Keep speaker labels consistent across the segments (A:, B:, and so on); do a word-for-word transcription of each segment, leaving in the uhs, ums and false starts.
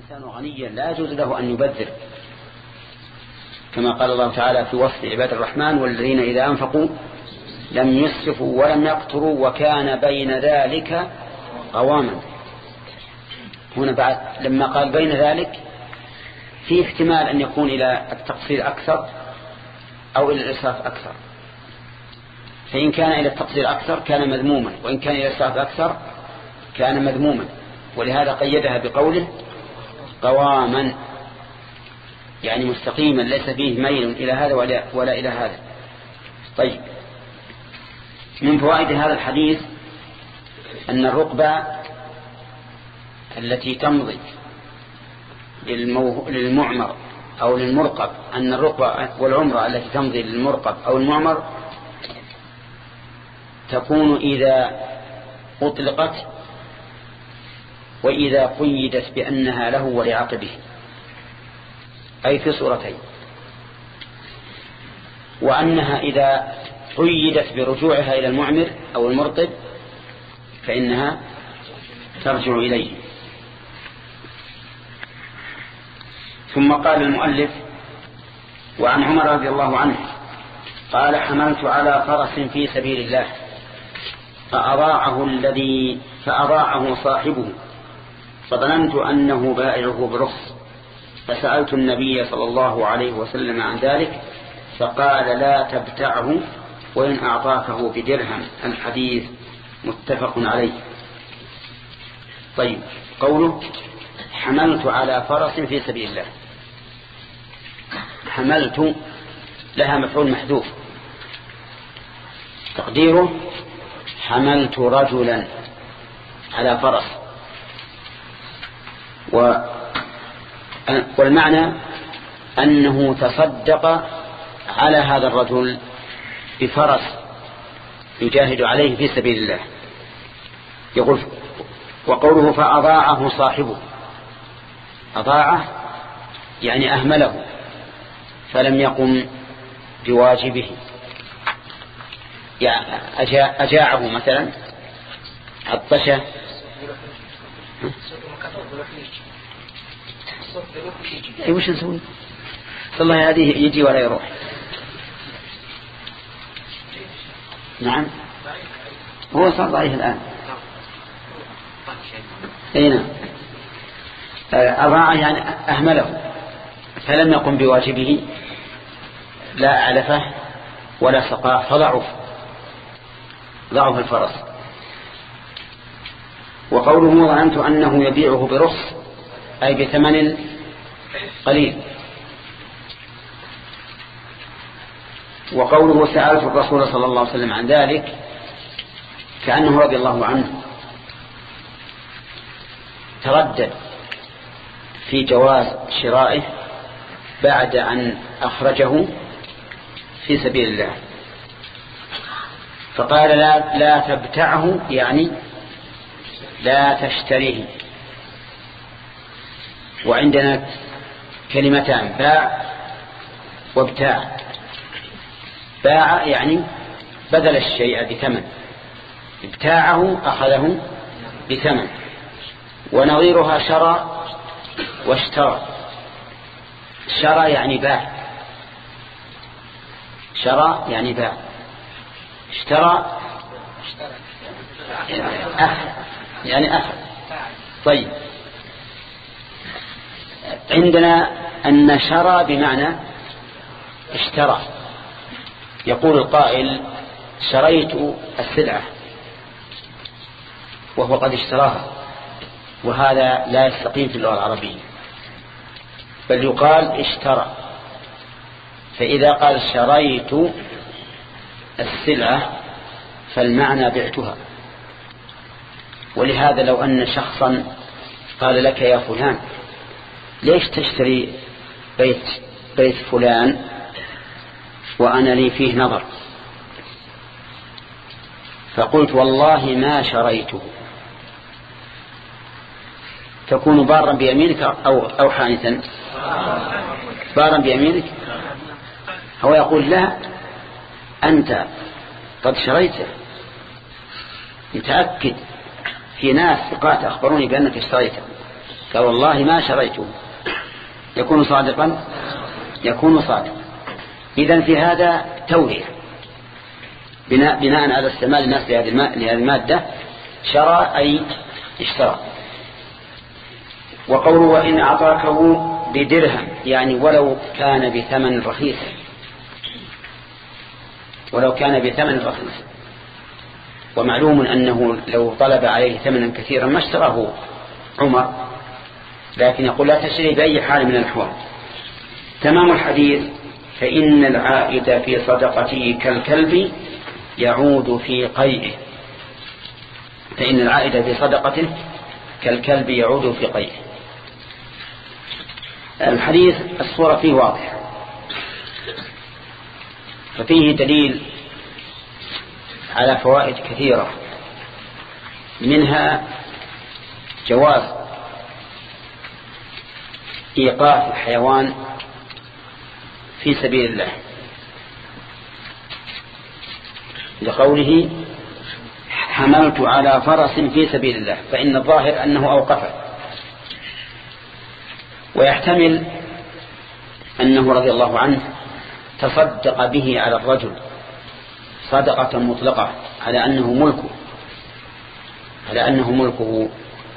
A: الإنسان غنيا لا يجوز له أن يبذر، كما قال الله تعالى في وصف عباد الرحمن: والذين إذا أنفقوا لم يسرفوا ولم يقتروا وكان بين ذلك قواما. هنا بعد لما قال بين ذلك في احتمال أن يكون إلى التقصير أكثر أو إلى الإسراف أكثر، فإن كان إلى التقصير أكثر كان مذموما، وإن كان إلى الإسراف أكثر كان مذموما، ولهذا قيدها بقوله قواما، يعني مستقيما ليس فيه ميل إلى هذا ولا, ولا إلى هذا. طيب، من فوائد هذا الحديث أن الرقبة التي تمضي للمعمر أو للمرقب، أن الرقبة والعمرة التي تمضي للمرقب أو المعمر تكون إذا أطلقت وإذا قيدت بأنها له ولعقبه، أي في صورتين، وأنها إذا قيدت برجوعها إلى المعمر أو المرقب فإنها ترجع إليه. ثم قال المؤلف: وعن عمر رضي الله عنه قال: حملت على فرس في سبيل الله فأضاعه الذي فأضاعه صاحبه فظننت أنه بائعه برخص، فسألت النبي صلى الله عليه وسلم عن ذلك فقال: لا تبتعه وإن أعطاكه بدرهم. الحديث متفق عليه. طيب، قوله حملت على فرس في سبيل الله، حملت لها مفعول محذوف تقديره حملت رجلا على فرس، والمعنى أنه تصدق على هذا الرجل بفرس يجاهد عليه في سبيل الله. يقول: وقوله فأضاعه صاحبه، أضاعه يعني أهمله فلم يقم بواجبه، يعني أجاعه مثلا عطشه اي وش نسوي؟ والله هذه يجي ولا يروح. نعم، هو صار ضعيف الآن. اي نعم، أضاع يعني أهمله فلم يقم بواجبه، لا أعلفه ولا سقاه فضعف ضعف الفرس. وقوله ظننت أنه يبيعه برخص أي بثمن قليل. وقوله سألت الرسول صلى الله عليه وسلم عن ذلك كأنه رضي الله عنه تردد في جواز شرائه بعد أن أخرجه في سبيل الله، فقال: لا, لا تبتعه يعني لا تشتريه. وعندنا كلمتان: باع وابتاع. باع يعني بدل الشيء بثمن، ابتاعه أخذه بثمن. ونظيرها شرى واشترى. شرى يعني باع، شرى يعني باع، اشترى أخذ يعني أخذ. طيب، عندنا أن شرى بمعنى اشترى. يقول القائل: شريت السلعة وهو قد اشتراها، وهذا لا يستقيم في اللغة العربية، بل يقال اشترى. فإذا قال شريت السلعة فالمعنى بعتها. ولهذا لو أن شخصا قال لك: يا فلان ليش تشتري بيت, بيت فلان وأنا لي فيه نظر، فقلت: والله ما شريته، تكون بارا بيمينك أو, أو حانثا؟ بارا بيمينك. هو يقول: لا، أنت قد شريته، متأكد، في ناس ثقات أخبروني بأنك اشتريته. قال والله ما شريته، يكون صادقا؟ يكون صادقا. إذن في هذا تورية بناء, بناء على استعمال الناس لهذه المادة. شرى أي اشترى. وقوله وإن أعطاكه بدرهم، يعني ولو كان بثمن رخيص، ولو كان بثمن رخيص. ومعلوم أنه لو طلب عليه ثمنا كثيرا ما اشتراه عمر، لكن يقول لا تشتري بأي حال من الأحوال. تمام الحديث: فإن العائد في صدقته كالكلب يعود في قيئه. فإن العائد في صدقته كالكلب يعود في قيئه. الحديث الصورة فيه واضحة، ففيه دليل على فوائد كثيرة، منها جواز إيقاف الحيوان في سبيل الله، لقوله حملت على فرس في سبيل الله، فإن الظاهر أنه أوقفه. ويحتمل أنه رضي الله عنه تصدق به على الرجل صدقة مطلقة على أنه ملكه على أنه ملكه.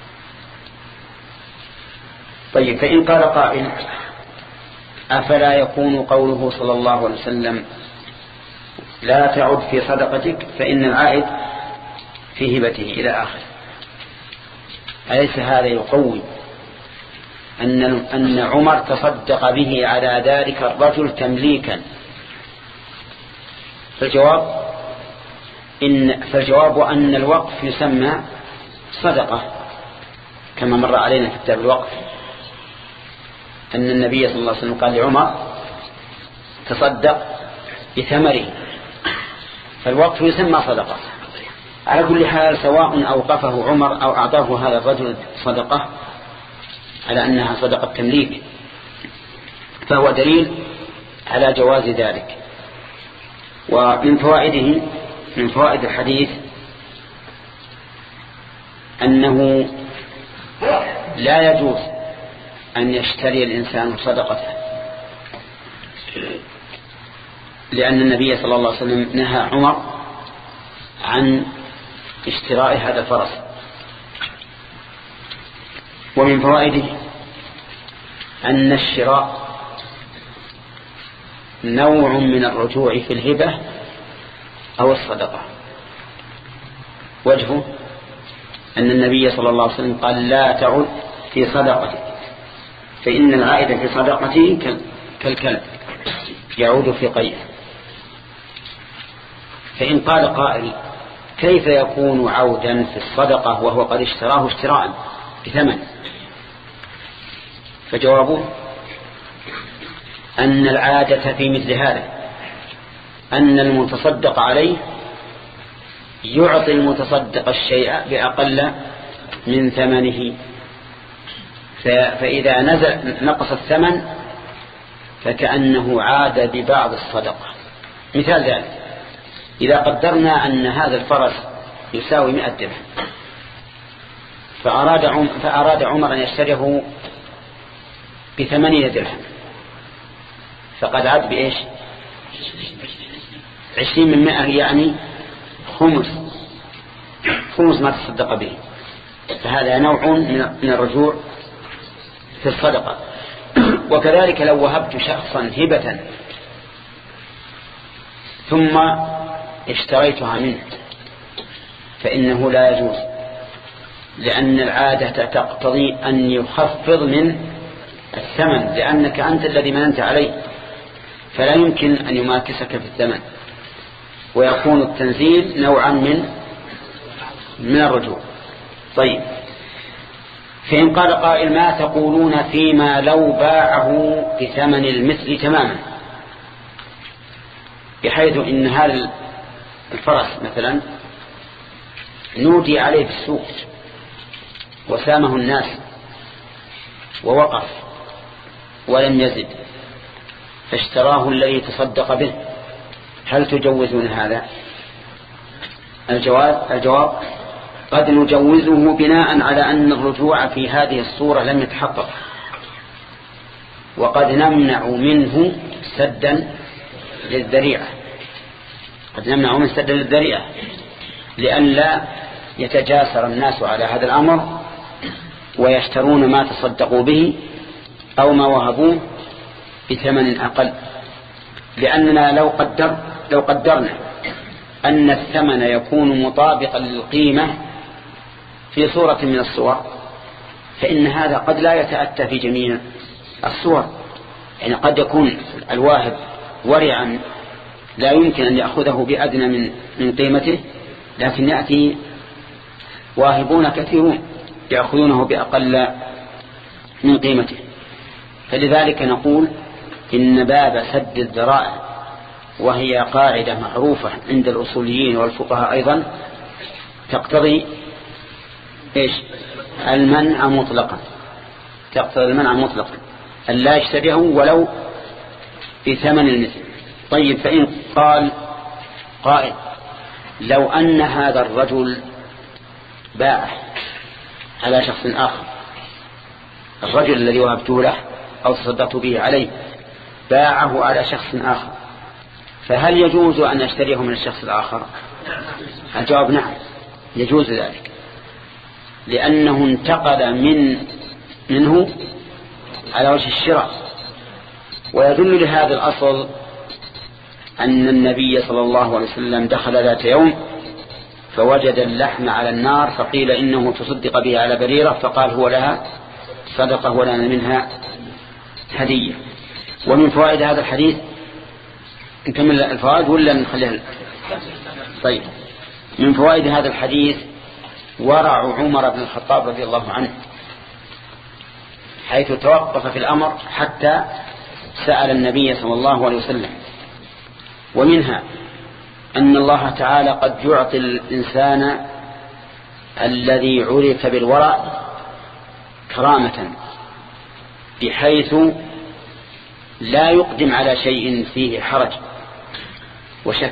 A: طيب، فإن قال قائل: أفلا يكون قوله صلى الله عليه وسلم لا تعد في صدقتك فإن العائد في هبته إلى آخر، أليس هذا يقوي أن أن عمر تصدق به على ذلك الرجل تمليكا؟ فالجواب إن فالجواب أن الوقف يسمى صدقة، كما مر علينا في كتاب الوقف أن النبي صلى الله عليه وسلم قال لعمر: تصدق بثمره. فالوقف يسمى صدقة. على كل حال، سواء أوقفه عمر أو أعطاه هذا الرجل صدقة على أنها صدقة تمليك، فهو دليل على جواز ذلك. ومن فوائده من فوائد الحديث أنه لا يجوز أن يشتري الإنسان صدقته، لأن النبي صلى الله عليه وسلم نهى عمر عن اشتراء هذا الفرس. ومن فوائده أن الشراء نوع من الرجوع في الهبة أو الصدقة. وجهه أن النبي صلى الله عليه وسلم قال: لا تعد في صدقتك فإن العائد في صدقتي كالكلب يعود في قيئه. فإن قال قائل: كيف يكون عودا في الصدقة وهو قد اشتراه اشتراء بثمن؟ فجوابه أن العادة في مثل هذا أن المتصدق عليه يعطي المتصدق الشيء بأقل من ثمنه، فإذا نزل نقص الثمن فكأنه عاد ببعض الصدقة. مثال ذلك: إذا قدرنا أن هذا الفرس يساوي مئة درهم، فأراد عمر, فأراد عمر أن يشتريه بثمانين درهم، فقد عاد بإيش؟ عشرين من مئة، يعني خمس خمس ما تصدق به. فهذا نوع من الرجوع في الصدقة. وكذلك لو وهبت شخصا هبة ثم اشتريتها منه فإنه لا يجوز، لأن العادة تقتضي أن يخفض من الثمن، لأنك أنت الذي مننت عليه، فلا يمكن أن يماكسك في الثمن، ويكون التنزيل نوعا من من الرجوع. طيب، فإن قال قائل: ما تقولون فيما لو باعه بثمن المثل تماما، بحيث إن هذا الفرس مثلا نودي عليه في السوق وسامه الناس ووقف ولم يزد، فاشتراه الذي تصدق به، هل تجوزون هذا؟ الجواب الجواب قد نجوزه بناء على أن الرجوع في هذه الصورة لم يتحقق، وقد نمنع منه سدا للذريعة، قد نمنع منه سدا للذريعة لئلا يتجاسر الناس على هذا الأمر ويشترون ما تصدقوا به أو ما وهبوه بثمن أقل. لأننا لو قدر لو قدرنا أن الثمن يكون مطابقا للقيمة في صورة من الصور، فإن هذا قد لا يتأتى في جميع الصور. يعني قد يكون الواهب ورعا لا يمكن أن يأخذه بأدنى من من قيمته، لكن يأتي واهبون كثيرون يأخذونه بأقل من قيمته. فلذلك نقول إن باب سد الذرائع، وهي قاعدة معروفة عند الأصوليين والفقهاء أيضا، تقتضي إيش؟ المنع مطلقا، تقتضي المنع مطلقا أن لا يشتريه ولو بثمن المثل. طيب، فإن قال قائل لو أن هذا الرجل باع على شخص آخر، الرجل الذي وهبته له أو تصدقت به عليه باعه على شخص آخر، فهل يجوز أن يشتريه من الشخص الآخر؟ الجواب نعم، يجوز ذلك، لأنه انتقل من منه على وجه الشراء. ويدل لهذا الأصل أن النبي صلى الله عليه وسلم دخل ذات يوم فوجد اللحم على النار، فقيل إنه تصدق به على بريرة، فقال هو لها صدقة ولنا منها هدية. ومن فوائد هذا الحديث، نكمل الفوائد ولا نخليها؟ طيب، من فوائد هذا الحديث ورع عمر بن الخطاب رضي الله عنه، حيث توقف في الأمر حتى سأل النبي صلى الله عليه وسلم. ومنها أن الله تعالى قد يعطي الإنسان الذي عرف بالورع كرامة، بحيث لا يقدم على شيء فيه حرج وشك.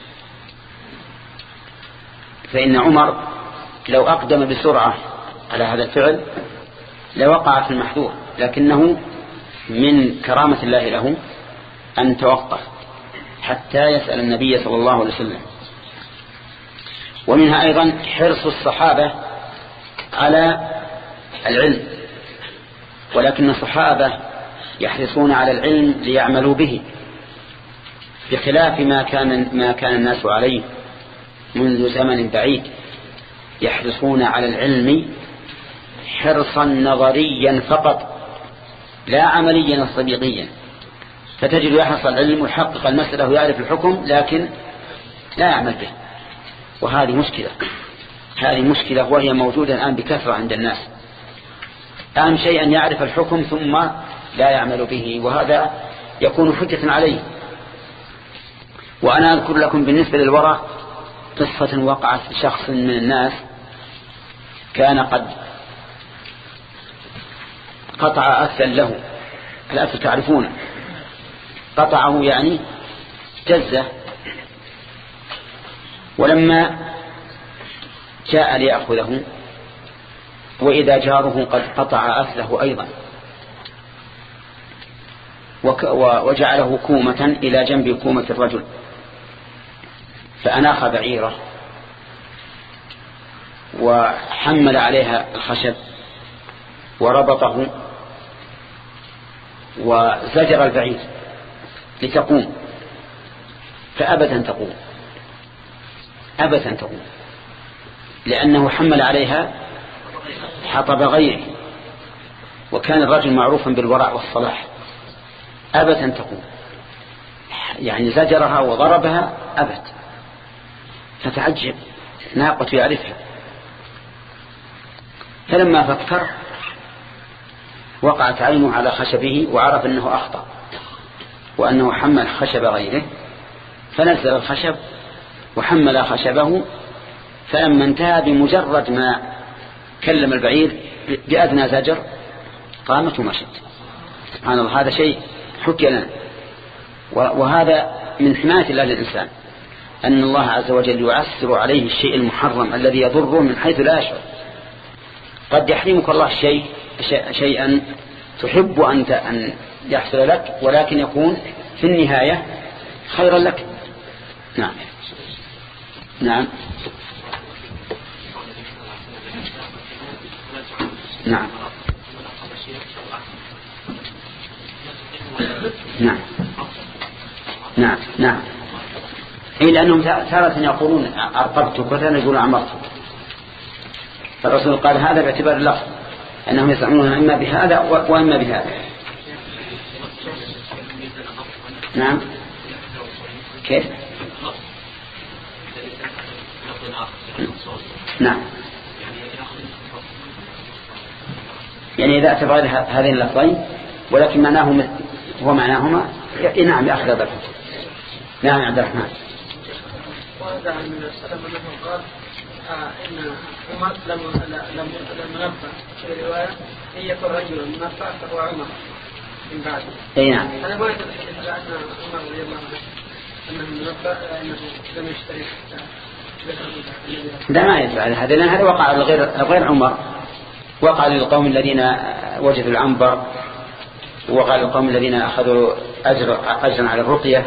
A: فإن عمر لو أقدم بسرعة على هذا الفعل لوقع في المحذور، لكنه من كرامة الله له أن توقف حتى يسأل النبي صلى الله عليه وسلم. ومنها أيضا حرص الصحابة على العلم، ولكن الصحابة يحرصون على العلم ليعملوا به، بخلاف ما كان ما كان الناس عليه منذ زمن بعيد، يحرصون على العلم حرصا نظريا فقط لا عمليا صديقيا. فتجد يحرص العلم ويحقق المسألة ويعرف الحكم لكن لا يعمل به، وهذه مشكلة، هذه مشكلة وهي موجودة الآن بكثرة عند الناس. أهم شيء أن يعرف الحكم ثم لا يعمل به، وهذا يكون حجة عليه. وأنا أذكر لكم بالنسبة للورع قصة وقعت لشخص من الناس، كان قد قطع أثا له، الأث تعرفونه، قطعه يعني جزة، ولما جاء ليأخذه وإذا جاره قد قطع أثله أيضا، وجعله كومة إلى جنب كومة الرجل، فأناخ بعيره وحمل عليها الخشب وربطه وزجر البعير لتقوم، فأبت أن تقوم، أبت أن تقوم، لأنه حمل عليها حطب غيره، وكان الرجل معروفا بالورع والصلاح. أبت أن تقوم، يعني زجرها وضربها أبت، فتعجب ناقة يعرفها، فلما فكر وقعت عينه على خشبه وعرف أنه أخطأ وأنه حمل خشب غيره، فنزل الخشب وحمل خشبه، فلما انتهى بمجرد ما كلم البعير بأدنى زجر قامت ومشت. سبحان الله، هذا شيء حكي لنا، وهذا من حماية الله للإنسان، أن الله عز وجل يعسر عليه الشيء المحرم الذي يضره من حيث لا يشعر. قد يحرمك الله شيء شيئا تحب أنت أن يحصل لك، ولكن يكون في النهاية خيرا لك. نعم نعم نعم نعم نعم نعم إيه، لأنهم تارة يقولون أرقبتك وتارة يقولون عمرتك، فالرسول قال هذا باعتبار اللفظ أنهم يزعمون إما بهذا وإما بهذا. نعم كيف؟ نعم يعني إذا اعتبر هذين اللفظين ولكن معناه هو معناهما نعم يأخذ ذلك. نعم عبد الرحمن.
B: وهذا عن السلام أنه قال إن عمر لم لم لم ينبه في رواية إن يكون رجل منبه فهو عمر من بعده.
A: أي نعم.
B: هذا ما يدل على أن عمر رضي الله عنه أنه منبه أنه لم يشترك.
A: لا ما يدل على هذا، لأن هذا وقع لغير غير عمر، وقع للقوم الذين وجدوا العنبر، وقع للقوم الذين أخذوا أجر أجرا على الرقية.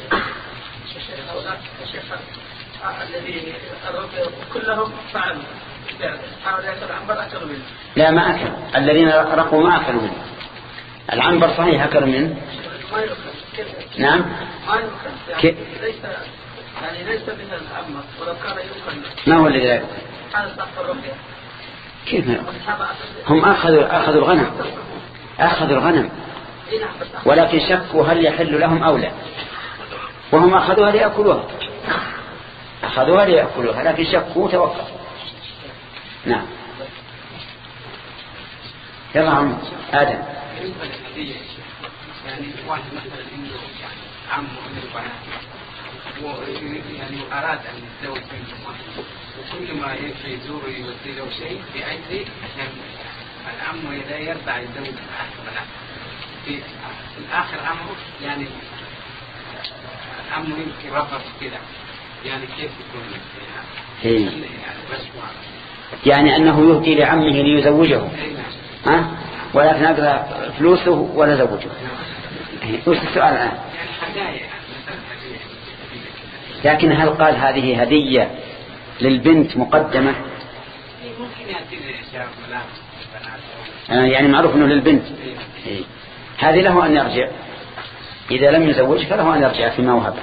B: الذي كلهم فعلوا حاولوا يأكل العنبر أكلوا منه.
A: لا ما أكل، الذين رقوا ما أكلوا منه. العنبر صحيح أكلوا منه.
B: ما يأكل.
A: نعم.
B: ما يأكل. يعني ليس يعني ليس مثل العنبر، ولو كان يأكل.
A: ما هو الذي لا يأكل؟
B: هذا صح الرقية.
A: كيف ما يأكل؟ هم أخذوا أخذوا الغنم، أخذوا الغنم، ولكن شكوا هل يحل لهم أو لا، وهم أخذوها ليأكلوها، أخذوها ليأكلوها لكن شكوا توقف. نعم يلا عم آدم.
C: يعني واحد مثلا عنده يعني عم وعنده بنات يعني أراد أن يتزوج بنته، وكل ما يزور يودي له شيء بأجل عشان العم لا يرضى يتزوج بنات. في الآخر عمه يعني عمه يمكن رفض كده، يعني كيف يكون
A: يعني, يعني أنه يهدي لعمه ليزوجه، ها؟ ولكن أقرأ فلوسه ولا زوجه. وش السؤال الآن؟ لكن هل قال هذه هدية للبنت مقدمة؟ يعني معروف أنه للبنت. هذه له أن يرجع، إذا لم يزوج فله أن يرجع فيما وهبه.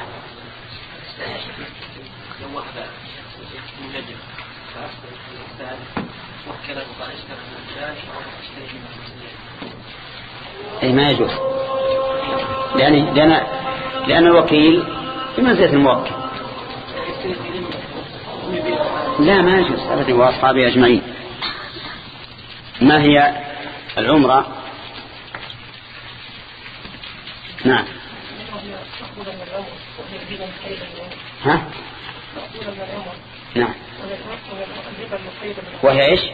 A: أي ما يجوز، لأن لأن لأن الوكيل بمنزلة الموكل. لا ما يجوز أبدا، وأصحابه أجمعين. ما هي العمرة؟ نعم. ها؟ نعم. وهي ايش؟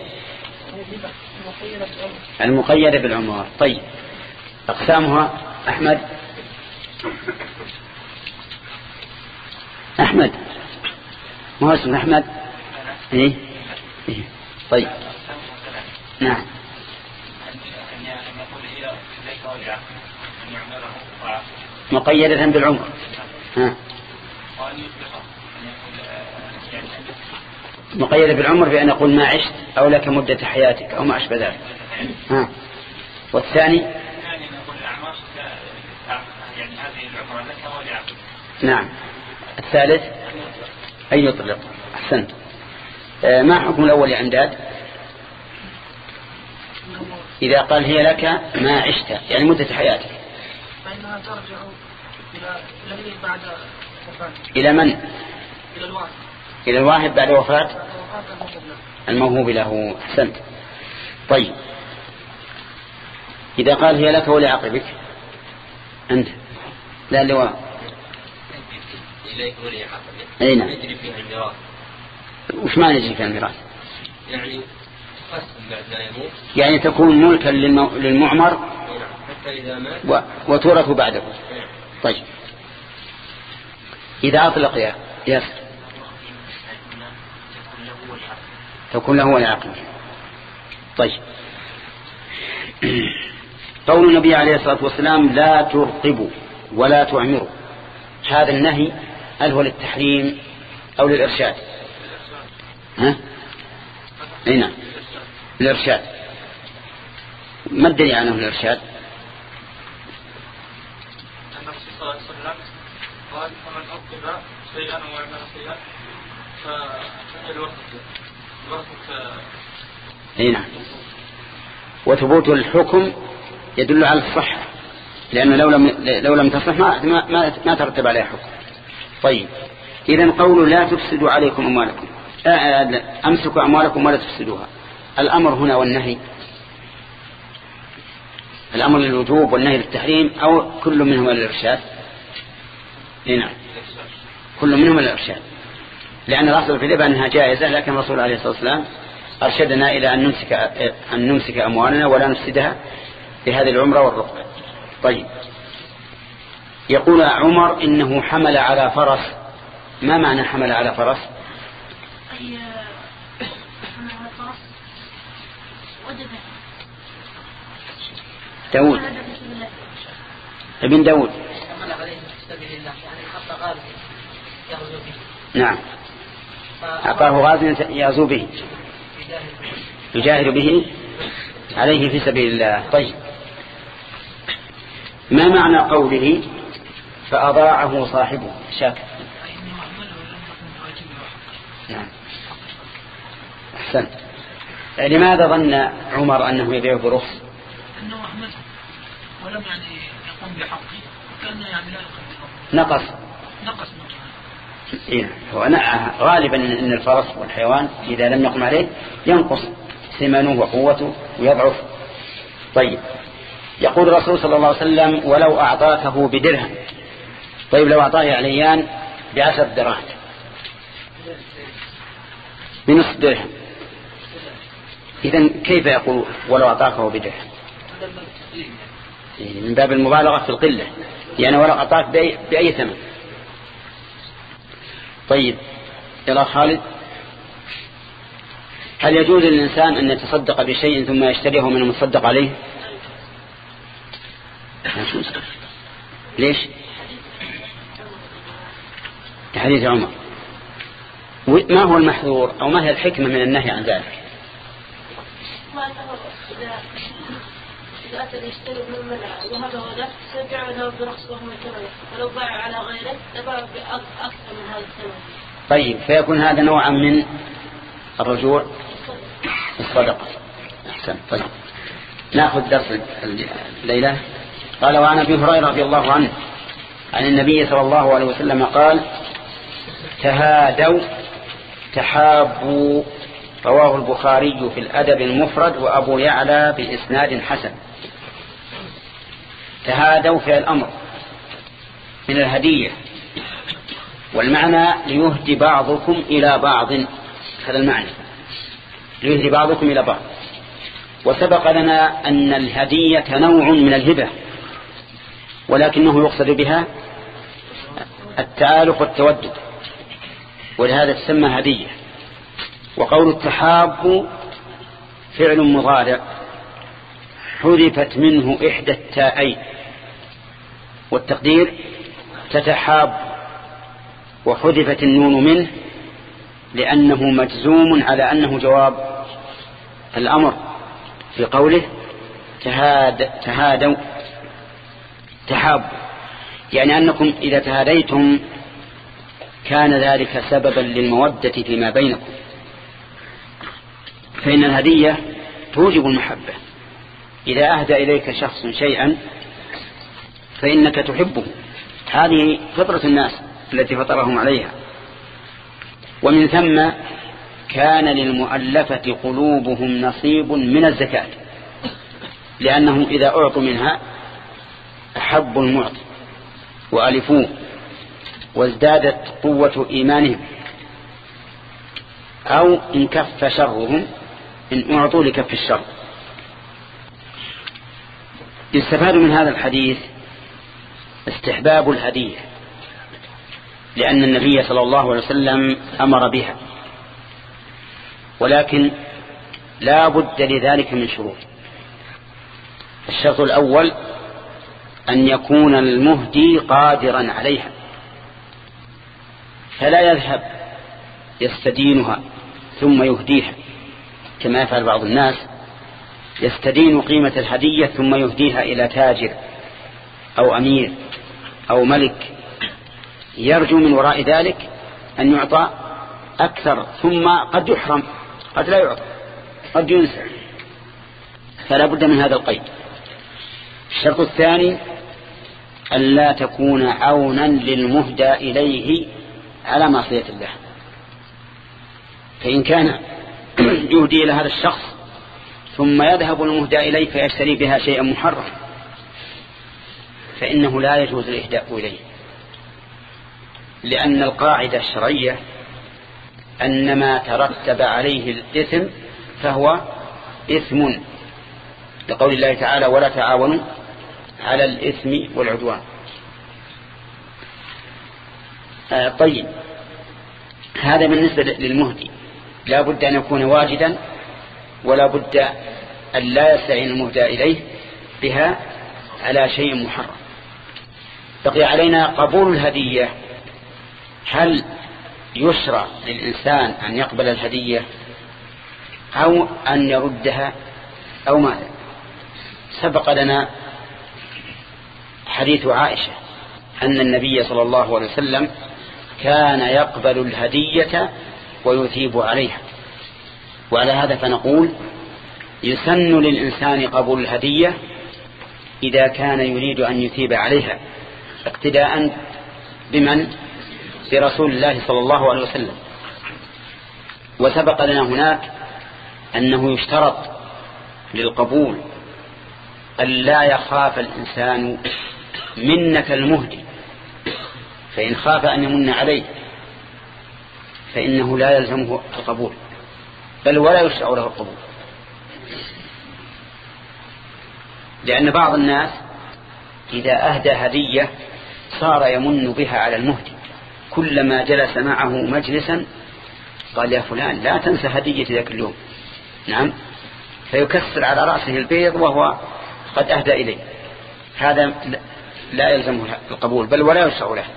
A: المقيدة بالعمرة. طيب أقسامها أحمد. أحمد ما هو اسم أحمد؟ إيه؟ إيه؟ طيب نعم. مقيدة بالعمر. ها. مقيدة بالعمر بأن يقول ما عشت أو لك مدة حياتك أو ما أشبه ذلك. ها. والثاني نعم. الثالث أن يطلق. أحسنت. آه ما حكم الأول يا عمداد؟ إذا قال هي لك ما عشت يعني مدة حياتك،
B: فإنها ترجع إلى الذي بعد وفاته.
A: إلى من؟
B: إلى الواحد.
A: إلى الواحد بعد وفاة الموهوب له. أحسنت. طيب إذا قال هي لك ولعقبك أنت لا اللواء
D: إليك ولعقبك
A: أي نعم.
D: يجري فيها الميراث.
A: وش ما يجري فيها الميراث؟
D: يعني قسم بعد لا يموت،
A: يعني تكون ملكا للمو... للمعمر
D: حتى إذا مات
A: و... وتورث بعده. طيب إذا أطلق يا يس تكون له والعاقبة. طيب قول النبي عليه الصلاة والسلام لا ترقبوا ولا تعمروا، هذا النهي هل هو للتحريم أو للإرشاد؟ ها؟ هنا الإرشاد. ما الدليل عنه الإرشاد؟
E: النبي صلى الله عليه وسلم قال فمن أرقب شيئا وعمل شيئا فالوقت الوقت
A: هنا. وثبوت الحكم يدل على الصحة، لأنه لو لم لو لم تصح ما ما ما ترتب عليه حكم. طيب إذن قول لا تفسدوا عليكم أموالكم، أمسكوا أموالكم ولا تفسدوها، الأمر هنا والنهي، الأمر للوجوب والنهي للتحريم أو كل منهما للإرشاد؟ نعم كل منهما للإرشاد، لأن الأصل في الربا أنها جائزة، لكن الرسول عليه الصلاة والسلام أرشدنا إلى أن نمسك أن نمسك أموالنا ولا نفسدها بهذه العمرة والرقبة. طيب يقول عمر إنه حمل على فرس، ما معنى حمل على فرس؟
F: أي حمل على فرس ودفع
A: داود ابن داود.
B: حمل عليه في سبيل الله يعني حتى غالب يغزو به.
A: نعم أعطاه غازيا يغزو به يجاهد به عليه في سبيل الله. طيب ما معنى قوله فأضاعه صاحبه؟ شاكر. نعم أحسن. لماذا ظن عمر أنه يبيع برخص؟
E: أنه أحمده ولم يعني يقوم بحقه كأنه يعني لا يقوم بحقه
A: نقص
E: نقص
A: إيه. غالبا أن الفرس والحيوان إذا لم يقم عليه ينقص ثمنه وقوته ويضعف. طيب يقول الرسول صلى الله عليه وسلم ولو أعطاكه بدرهم. طيب لو أعطاه عليان بعشر دراهم بنصف درهم، إذن كيف يقول ولو أعطاكه بدرهم؟ من باب المبالغة في القلة، يعني ولو أعطاك بأي, بأي ثمن. طيب يا خالد، هل يجوز للإنسان أن يتصدق بشيء ثم يشتريه من المتصدق عليه؟ ليش؟ حديث عمر. ما هو المحذور أو ما هي الحكمة من النهي عن ذلك؟
F: إذا أتى يشتري من منع وهذا هو ذاك سيبيع له برخص وهو ثمنه، ولو باع على غيره تباع بأكثر من هذا الثمن.
A: طيب فيكون هذا نوعا من الرجوع الصدقة. أحسن. طيب نأخذ درس الليلة. قال وعن أبي هريرة رضي الله عنه عن النبي صلى الله عليه وسلم قال تهادوا تحابوا، رواه البخاري في الأدب المفرد وأبو يعلى بإسناد حسن. تهادوا في الأمر من الهدية، والمعنى ليهدي بعضكم إلى بعض، هذا المعنى ليهدي بعضكم إلى بعض. وسبق لنا أن الهدية نوع من الهبة، ولكنه يقصد بها التآلف والتودد، ولهذا تسمى هدية. وقول التحاب فعل مضارع حذفت منه إحدى التائين، والتقدير تتحاب، وحذفت النون منه لأنه مجزوم على أنه جواب الأمر في قوله تهاد تهادوا تحاب، يعني أنكم إذا تهاديتم كان ذلك سببا للمودة فيما بينكم، فإن الهدية توجب المحبة. إذا أهدى إليك شخص شيئا فإنك تحبه، هذه فطرة الناس التي فطرهم عليها. ومن ثم كان للمؤلفة قلوبهم نصيب من الزكاة، لأنهم إذا أعطوا منها أحبوا المعطي وألفوه وازدادت قوة إيمانهم، أو انكف شرهم إن أعطوا لكف الشر. يستفاد من هذا الحديث استحباب الهدية لأن النبي صلى الله عليه وسلم أمر بها، ولكن لا بد لذلك من شروط. الشرط الأول أن يكون المهدي قادرا عليها، فلا يذهب يستدينها ثم يهديها كما يفعل بعض الناس، يستدين قيمة الهدية ثم يهديها إلى تاجر أو أمير أو ملك، يرجو من وراء ذلك أن يعطى أكثر، ثم قد يحرم، قد لا يعطى، قد ينسى، فلا بد من هذا القيد. الشرط الثاني أن لا تكون عونا للمهدى إليه على معصية الله، فإن كان يهدي إلى هذا الشخص ثم يذهب المهدى إليه فيشتري بها شيئا محرم فإنه لا يجوز الإهداء إليه، لأن القاعدة الشرعية أن ما ترتب عليه الإثم فهو إثم، لقول الله تعالى ولا تعاونوا على الإثم والعدوان. آه طيب، هذا بالنسبة للمهدي، لا بد أن يكون واجدا، ولا بد أن لا يستعين المهدى إليه بها على شيء محرم. بقي علينا قبول الهدية. هل يشرع للإنسان أن يقبل الهدية أو أن يردها أو ماذا؟ سبق لنا حديث عائشة أن النبي صلى الله عليه وسلم كان يقبل الهدية ويثيب عليها، وعلى هذا فنقول يسن للإنسان قبول الهدية إذا كان يريد أن يثيب عليها اقتداء بمن؟ برسول الله صلى الله عليه وسلم. وسبق لنا هناك أنه يشترط للقبول أن لا يخاف الإنسان منة المهدي، فإن خاف أن يمن عليه فإنه لا يلزمه القبول، بل ولا يشرع له القبول، لأن بعض الناس إذا أهدى هدية صار يمن بها على المهدي، كلما جلس معه مجلسا قال يا فلان لا تنسى هدية ذاك اليوم، نعم، فيكسر على رأسه البيض وهو قد أهدى إليه، هذا لا يلزمه القبول بل ولا يشرع له.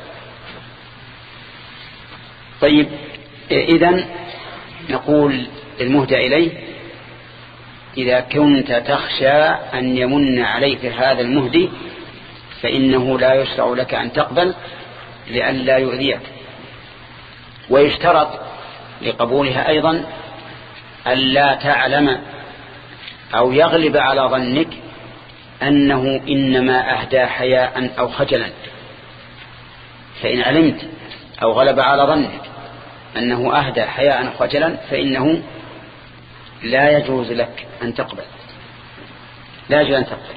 A: طيب، إذن نقول المهدى إليه إذا كنت تخشى أن يمن عليك هذا المهدي فإنه لا يشرع لك أن تقبل لئلا يؤذيك. ويشترط لقبولها أيضا ألا تعلم أو يغلب على ظنك أنه إنما أهدى حياء أو خجلا، فإن علمت أو غلب على ظنك أنه أهدى حياء أو خجلا فإنه لا يجوز لك أن تقبل، لا يجوز أن تقبل.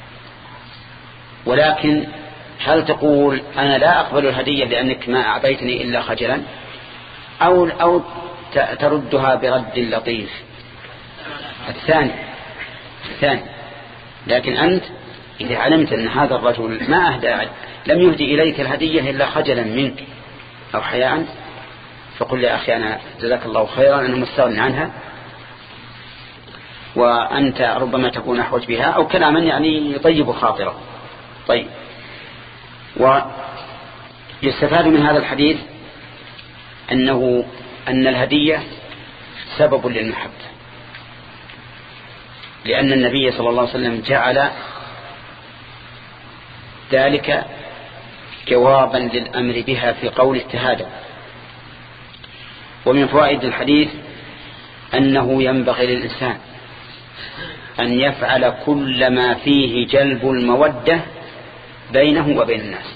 A: ولكن هل تقول أنا لا أقبل الهدية لأنك ما أعطيتني إلا خجلا، أو, أو تردها برد لطيف؟ الثاني الثاني لكن أنت إذا علمت أن هذا الرجل ما أهدى لم يهدي إليك الهدية إلا خجلا منك أو حياء، فقل يا أخي أنا جزاك الله خيرا أنا مستغن عنها وأنت ربما تكون أحوج بها، أو كلاما يعني يطيب خاطره. طيب، ويستفاد من هذا الحديث أنه أن الهدية سبب للمحبة، لأن النبي صلى الله عليه وسلم جعل ذلك جوابا للأمر بها في قول التهادى. ومن فوائد الحديث أنه ينبغي للإنسان أن يفعل كل ما فيه جلب المودة بينه وبين الناس،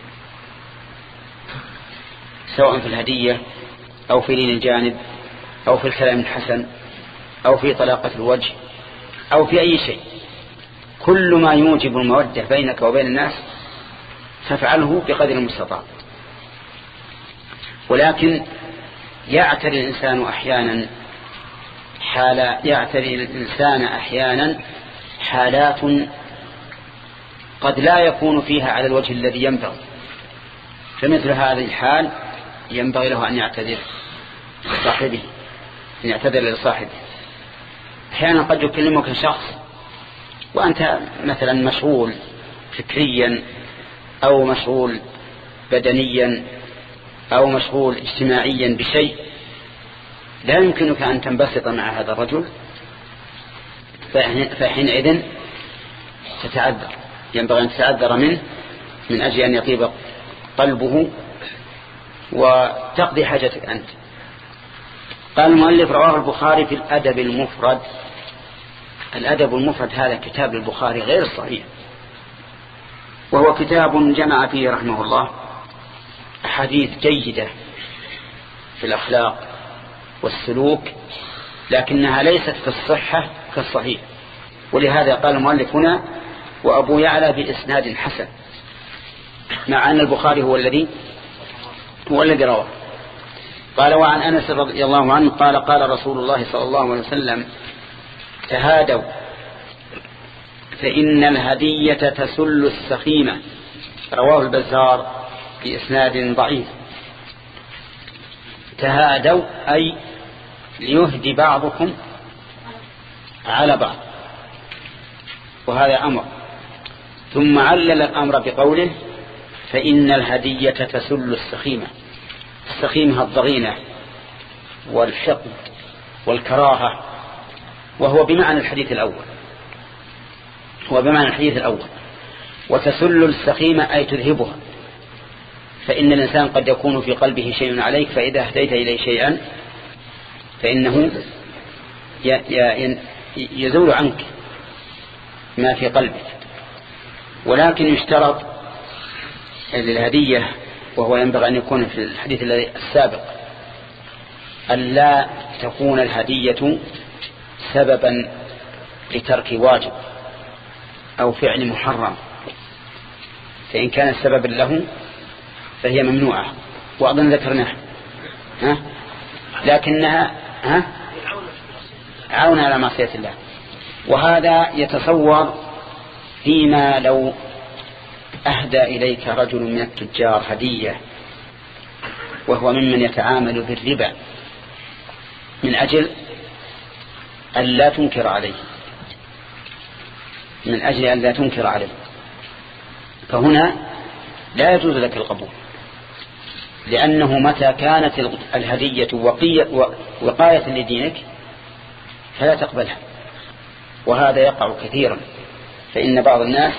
A: سواء في الهدية أو في لين الجانب أو في الكلام الحسن أو في طلاقة الوجه أو في أي شيء، كل ما يوجب المودة بينك وبين الناس فافعله بقدر المستطاع. ولكن يعتري الإنسان أحيانا حال يعتري الإنسان أحيانا حالات قد لا يكون فيها على الوجه الذي ينبغي، فمثل هذه الحال ينبغي له أن يعتذر لصاحبه أن يعتذر لصاحبه. أحيانا قد يكلمك شخص وأنت مثلا مشغول فكريا أو مشغول بدنيا أو مشغول اجتماعيا بشيء لا يمكنك أن تنبسط مع هذا الرجل، فحينئذ تتعذر، ينبغي أن تتعذر منه من أجل أن يطيب قلبه وتقضي حاجتك أنت. قال المؤلف رواه البخاري في الأدب المفرد. الأدب المفرد هذا كتاب البخاري غير الصحيح، وهو كتاب جمع فيه رحمه الله أحاديث جيدة في الأخلاق والسلوك، لكنها ليست في الصحة كالصحيح، ولهذا قال المؤلف هنا وأبو يعلى بإسناد حسن، مع أن البخاري هو الذي هو الذي رواه. قال وعن أنس رضي الله عنه قال قال رسول الله صلى الله عليه وسلم تهادوا فإن الهدية تسل السخيمة. رواه البزار بإسناد ضعيف. تهادوا أي ليهدي بعضكم على بعض، وهذا أمر. ثم علل الأمر بقوله فإن الهدية تسل السخيمة. السخيمة الضغينة والحقد والكراهة، وهو بمعنى الحديث الأول هو بمعنى الحديث الأول وتسل السخيمة أي تذهبها. فإن الإنسان قد يكون في قلبه شيء عليك، فإذا اهديت إليه شيئا فإنه يزول عنك ما في قلبك. ولكن يشترط للهدية، وهو ينبغي أن يكون في الحديث السابق، ألا تكون الهدية سببا لترك واجب أو فعل محرم، فإن كان سببا له فهي ممنوعة، وأظن ذكرناها ها؟ لكنها ها؟ عون على معصية الله. وهذا يتصور فيما لو أهدى إليك رجل من التجار هدية وهو ممن يتعامل بالربا من أجل أن لا تنكر عليه من أجل أن لا تنكر عليه فهنا لا يجوز لك القبول، لأنه متى كانت الهدية وقاية لدينك فلا تقبلها. وهذا يقع كثيرا، فإن بعض الناس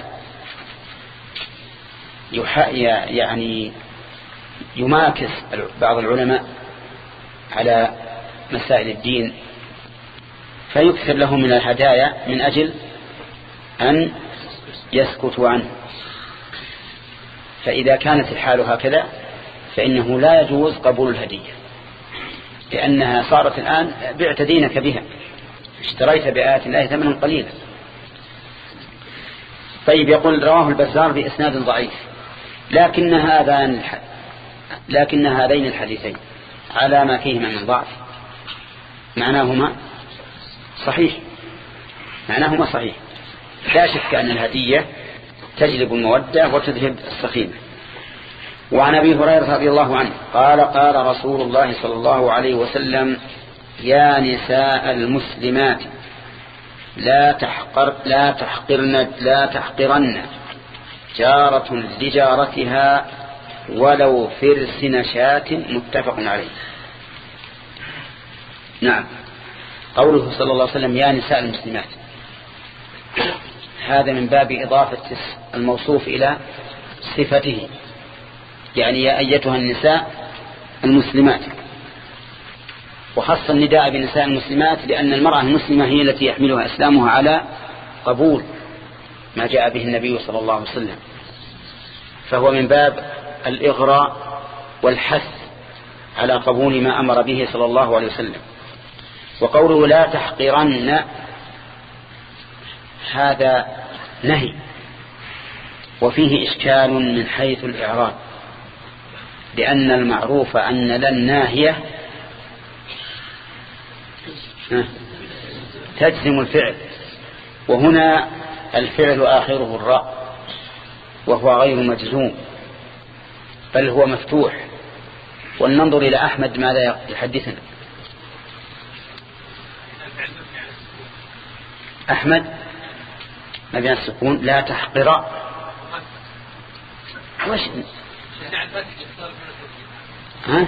A: يعني يماكس بعض العلماء على مسائل الدين فيكثر له من الهدايا من أجل أن يسكتوا عنه. فإذا كانت الحال هكذا فإنه لا يجوز قبول الهدية، لأنها صارت الآن بعت دينك بها، اشتريت بآيات الله ثمنا قليلا. طيب، يقول رواه البزار بإسناد ضعيف، لكن هذان لكن هذين الحديثين على ما فيهما من ضعف معناهما صحيح معناهما صحيح لا شك أن الهدية تجلب المودة وتذهب السخيمة. وعن أبي هريرة رضي الله عنه قال قال رسول الله صلى الله عليه وسلم يا نساء المسلمات لا تحقر لا تحقرن لا تحقرن جارة لجارتها ولو فرس نشاة. متفق عليه. نعم، قوله صلى الله عليه وسلم يا نساء المسلمات، هذا من باب إضافة الموصوف إلى صفته، يعني يا أيتها النساء المسلمات. وخص النداء بنساء المسلمات لأن المرأة المسلمة هي التي يحملها إسلامها على قبول ما جاء به النبي صلى الله عليه وسلم، فهو من باب الإغراء والحث على قبول ما أمر به صلى الله عليه وسلم. وقوله لا تحقرن هذا نهي، وفيه إشكال من حيث الإعراب، لأن المعروف أن لن ناهية تجزم الفعل، وهنا الفعل آخره الراء وهو غير مجزوم، بل هو مفتوح. ولننظر إلى أحمد ماذا يحدثنا. أحمد مبني على السكون لا تحقر. وش ها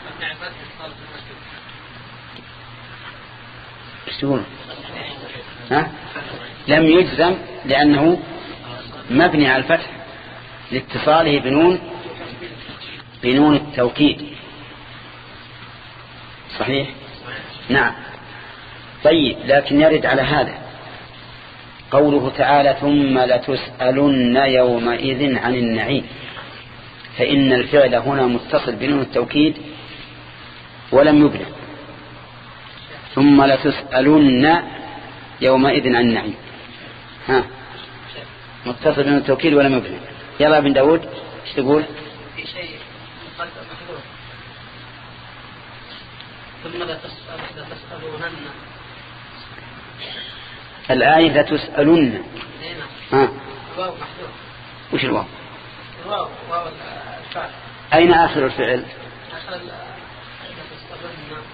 A: ايش تقول؟ ها لم يجزم لأنه مبني على الفتح لاتصاله بنون بنون التوكيد. صحيح؟ نعم. طيب لكن يرد على هذا قوله تعالى ثم لتسألن يومئذ عن النعيم، فإن الفعل هنا متصل بنون التوكيد ولم يبنى. ثم لتسألن يومئذ عن النعيم ها متصل بنون التوكيد ولم يبنى. يلا ابن داود ايش تقول؟
B: في شيء محذوف ثم لتسألن
A: الآية لتسألن ها
B: الواو محذوف.
A: وش الواو؟
B: الواو واو الفعل.
A: أين آخر الفعل؟
B: آخر لتسألن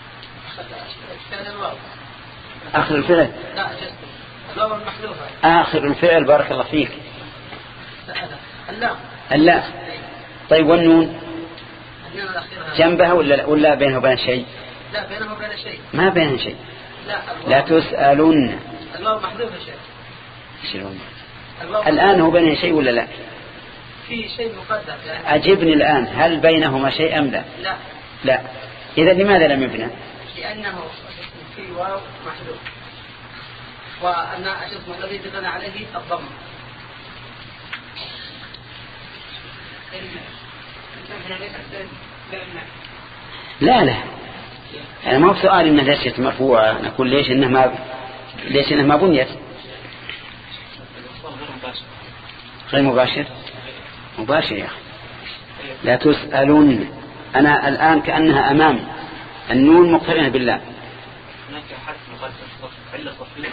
B: الواو
A: آخر الفعل
B: لا جزم الواو المحذوفة
A: آخر الفعل. بارك الله فيك.
B: اللام
A: اللام. طيب والنون
B: النون الأخيرة
A: جنبها ولا ولا بينه وبين شيء؟
B: لا بينه وبين شيء.
A: ما بينها شيء.
B: لا
A: لا تسألن
B: الواو محذوفة شيء.
A: ايش الواو؟ الآن هو بينها شيء ولا لا؟
B: في شيء مقدر يعني.
A: أجبني الآن هل بينهما شيء أم لا؟
B: لا
A: لا. إذا لماذا لم يبنى؟
B: لأنه في واو محذوف وأن أشد الذي دلنا عليه الضم.
A: لا لا أنا ما هو سؤال إنه ليش مرفوعة. نقول ليش إنه ما ليش إنه ما بنيت غير مباشر. مباشر يا أخي. لا تسألون أنا الآن كأنها أمامي النون مقترنة بالله.
D: هناك حرف مقدس علة صفية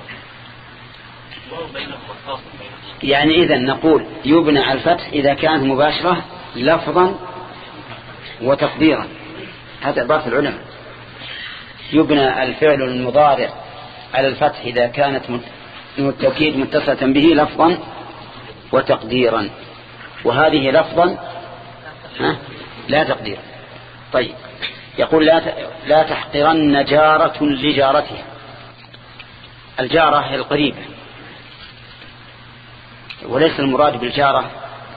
D: بينهم وخاص بينهم.
A: يعني إذن نقول يبنى على الفتح إذا كانت مباشرة لفظا وتقديرا. هذا عبارة العلماء. يبنى الفعل المضارع على الفتح إذا كانت التوكيد متصلة به لفظا وتقديرا، وهذه لفظا ها لا تقديرا. طيب يقول لا لا تحقرن جارة لجارتها. الجارة هي القريبة، وليس المراد بالجارة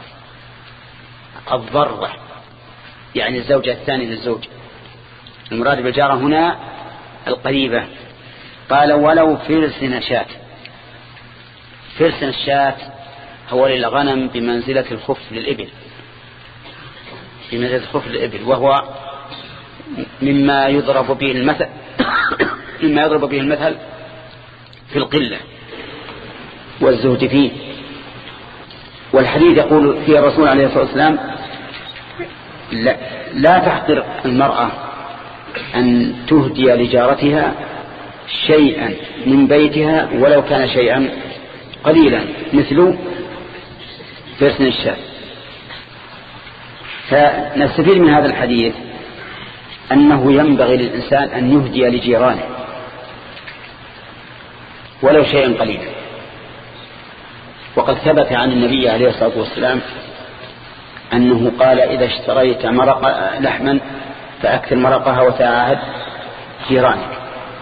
A: الضرة يعني الزوجة الثانية للزوج. المراد بالجارة هنا القريبة. قال ولو فرس نشاة. فرس الشاة هو للغنم بمنزلة الخف للإبل، بمنزلة الخف للإبل، وهو مما يضرب به المثل مما يضرب به المثل في القلة والزهد فيه. والحديث يقول فيه الرسول عليه الصلاة والسلام لا, لا تحقر المرأة أن تهدي لجارتها شيئا من بيتها ولو كان شيئا قليلا مثل فرس الشاة. فنستفيد من هذا الحديث أنه ينبغي للإنسان أن يهدي لجيرانه ولو شيئا قليلا. وقد ثبت عن النبي عليه الصلاة والسلام أنه قال إذا اشتريت مرق لحما فأكثر مرقها وتعاهد جيرانك،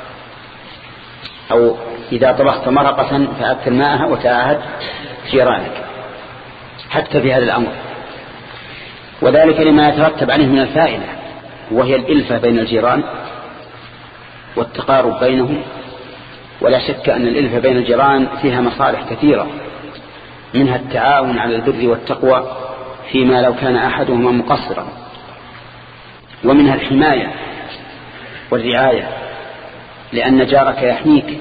A: أو إذا طبخت مرقة فأكثر ماءها وتعاهد جيرانك، حتى في هذا الأمر. وذلك لما يترتب عليه من الفائدة، وهي الإلفة بين الجيران والتقارب بينهم. ولا شك أن الإلفة بين الجيران فيها مصالح كثيرة، منها التعاون على البر والتقوى فيما لو كان أحدهما مقصرا، ومنها الحماية والرعاية لأن جارك يحميك،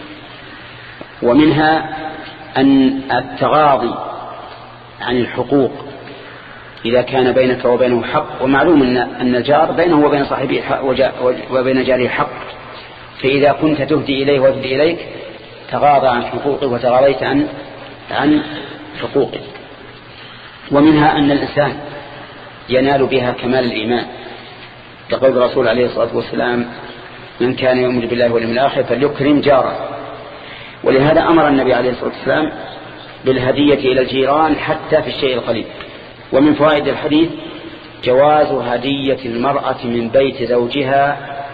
A: ومنها أن التغاضي عن الحقوق إذا كان بينك وبينه حق. ومعلوم أن الجار بينه وبين صاحبه حق وبين جاره حق، فإذا كنت تهدي إليه ويهدي إليك تغاضى عن حقوقه وتغاضيت عن عن حقوقه. ومنها أن الإنسان ينال بها كمال الإيمان، يقول الرسول عليه الصلاة والسلام: من كان يؤمن بالله واليوم الآخر فليكرم جاره. ولهذا أمر النبي عليه الصلاة والسلام بالهدية إلى الجيران حتى في الشيء القليل. ومن فوائد الحديث جواز هدية المرأة من بيت زوجها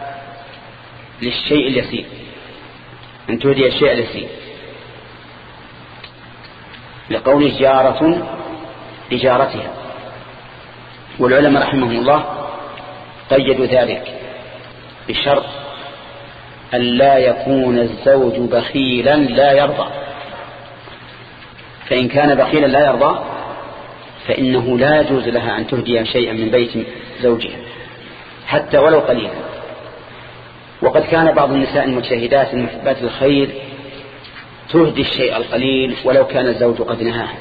A: للشيء اليسير، أن تهدي الشيء اليسير، لقول جارة لجارتها. والعلماء رحمهم الله قيدوا ذلك بشرط أن لا يكون الزوج بخيلا لا يرضى، فإن كان بخيلا لا يرضى فإنه لا يجوز لها أن تهدي شيئا من بيت زوجها حتى ولو قليلا. وقد كان بعض النساء المجتهدات المحبات الخير تهدي الشيء القليل ولو كان الزوج قد نهاها،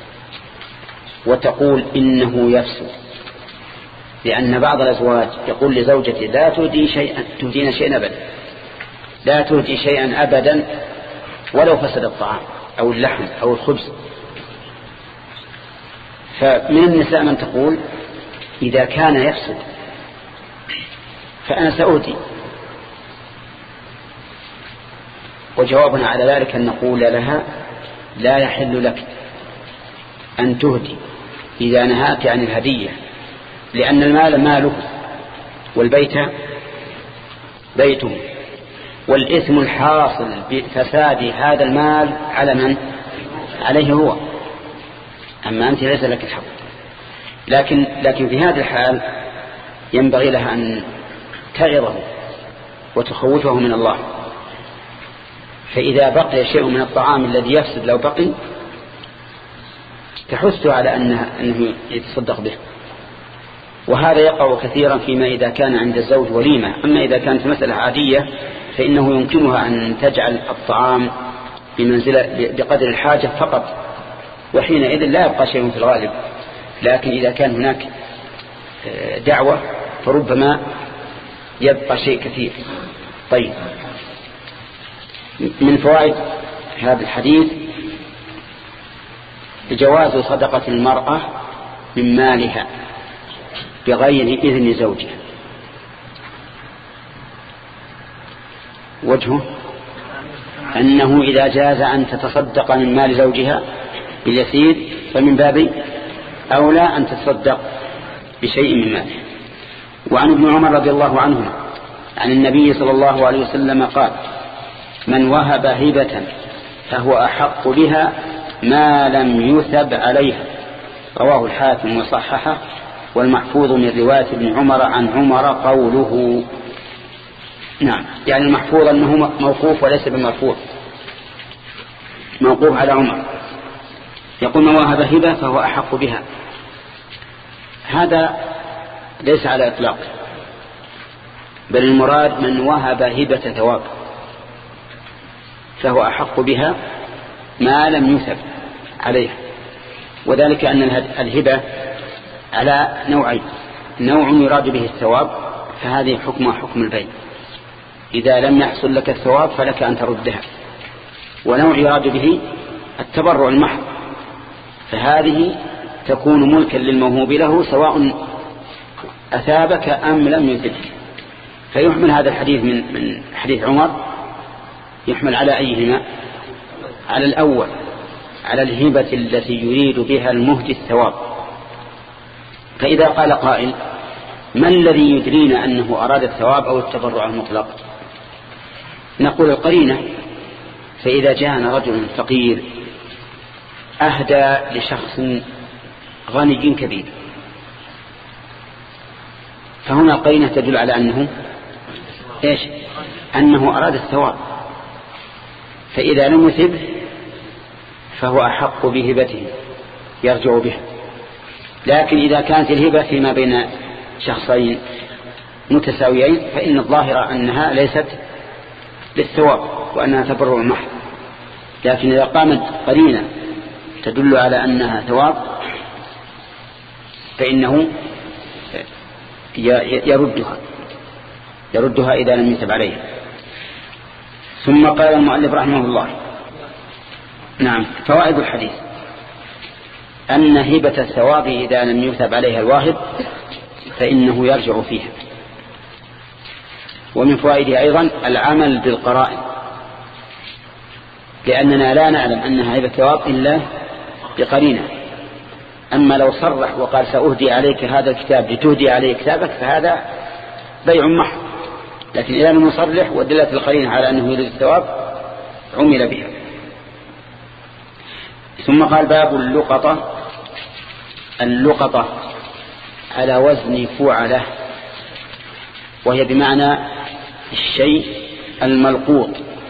A: وتقول إنه يفسد، لأن بعض الأزواج يقول لزوجته: لا تهدي شيئا تهدين شيئا أبدا، لا تهدي شيئا أبدا ولو فسد الطعام أو اللحم أو الخبز. فمن النساء من تقول: إذا كان يفسد فأنا سأهدي. وجوابنا على ذلك أن نقول لها: لا يحل لك أن تهدي إذا نهاك عن الهدية، لأن المال ماله والبيت بيته، والإثم الحاصل بفساد هذا المال على من؟ عليه هو، أما أنت ليس لك الحق. لكن, لكن في هذا الحال ينبغي لها أن تعظه وتخوفه من الله. فإذا بقي شيء من الطعام الذي يفسد لو بقي تحثه على أنه, أنه يتصدق به. وهذا يقع كثيرا فيما إذا كان عند الزوج وليمة. أما إذا كانت مسألة عادية فإنه يمكنها أن تجعل الطعام بمنزلة بقدر الحاجة فقط، وحينئذ لا يبقى شيء في الغالب. لكن إذا كان هناك دعوة فربما يبقى شيء كثير. طيب، من فوائد هذا الحديث جواز صدقة المرأة من مالها بغير إذن زوجها. وجهه أنه إذا جاز أن تتصدق من مال زوجها باليسير فمن باب أولى أن تتصدق بشيء من ماله. وعن ابن عمر رضي الله عنهما عن النبي صلى الله عليه وسلم قال: من وهب هبة فهو أحق بها ما لم يثب عليها. رواه الحاكم وصححه. والمحفوظ من رواية ابن عمر عن عمر قوله. نعم، يعني المحفوظ أنه موقوف وليس بمرفوع، موقوف على عمر. يقول: من وهب هبة فهو أحق بها. هذا ليس على إطلاق، بل المراد من وهب هبة ثواب فهو أحق بها ما لم يثب عليها. وذلك أن الهبة على نوعين: نوع يراد به الثواب فهذه حكمها حكم البيع، إذا لم يحصل لك الثواب فلك أن تردها. ونوع يراد به التبرع المحض، فهذه تكون ملكا للموهوب له سواء أثابك أم لم يثبك. فيحمل هذا الحديث من من حديث عمر يحمل على أيهما؟ على الأول، على الهبة التي يريد بها المهدي الثواب. فإذا قال قائل: ما الذي يدرينا أنه أراد الثواب أو التبرع المطلق؟ نقول: القرينة. فإذا جاءنا رجل فقير أهدى لشخص غني كبير، فهنا القرينة تدل على أنه إيش؟ أنه أراد الثواب. فإذا لم يثب فهو أحق بهبته يرجع بها. لكن إذا كانت الهبة فيما بين شخصين متساويين فإن الظاهر أنها ليست للثواب وأنها تبرع محض. لكن إذا قامت قرينة تدل على أنها ثواب فإنه يردها يردها إذا لم يثب عليها. ثم قال المؤلف رحمه الله: نعم، فوائد الحديث: أن هبة الثواب إذا لم يثب عليها الواهب فإنه يرجع فيها. ومن فوائده أيضا العمل بالقرائن، لأننا لا نعلم أنها هبة ثواب إلا بقرينة. أما لو صرح وقال سأهدي عليك هذا الكتاب لتهدي عليه كتابك فهذا بيع محض، لكن إذا لم يصرح ودلت القرينة على أنه يريد الثواب عمل بها. ثم قال باب اللقطة. اللقطة على وزن فعله، وهي بمعنى الشيء الملقوط،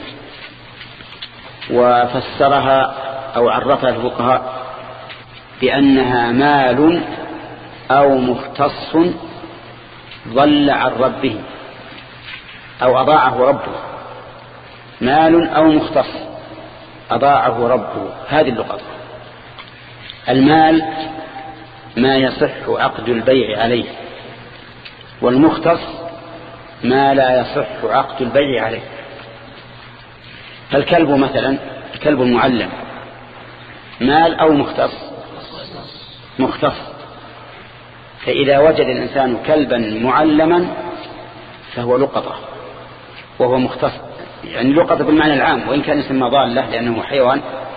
A: وفسرها أو عرفها الفقهاء بأنها مال أو مختص ضل عن ربه أو أضاعه ربه. مال أو مختص أضاعه ربه، هذه اللقطة. المال ما يصح عقد البيع عليه، والمختص ما لا يصح عقد البيع عليه. فالكلب مثلا، الكلب المعلم مال أو مختص؟ مختص. فإذا وجد الإنسان كلبا معلما فهو لقطة، وهو مختص، يعني لقطة بالمعنى العام، وإن كان يسمى ضالة لأنه حيوان.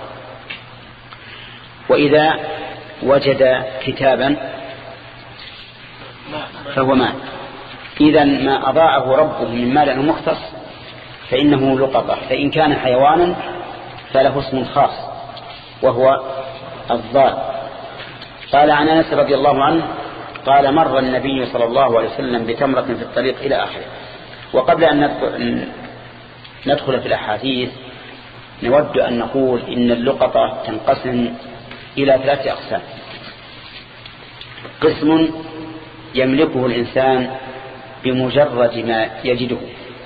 A: وإذا وجد كتابا فهو مال. إذا ما أضاعه ربه من مال أو مختص فإنه لقطة. فإن كان حيوانا فله اسم خاص وهو الضال. قال عن أنس رضي الله عنه قال مر النبي صلى الله عليه وسلم بتمرة في الطريق إلى آخره. وقبل أن ندخل في الأحاديث نود أن نقول إن اللقطة تنقسم إلى ثلاثة أقسام. قسم يملكه الإنسان بمجرد ما يجده،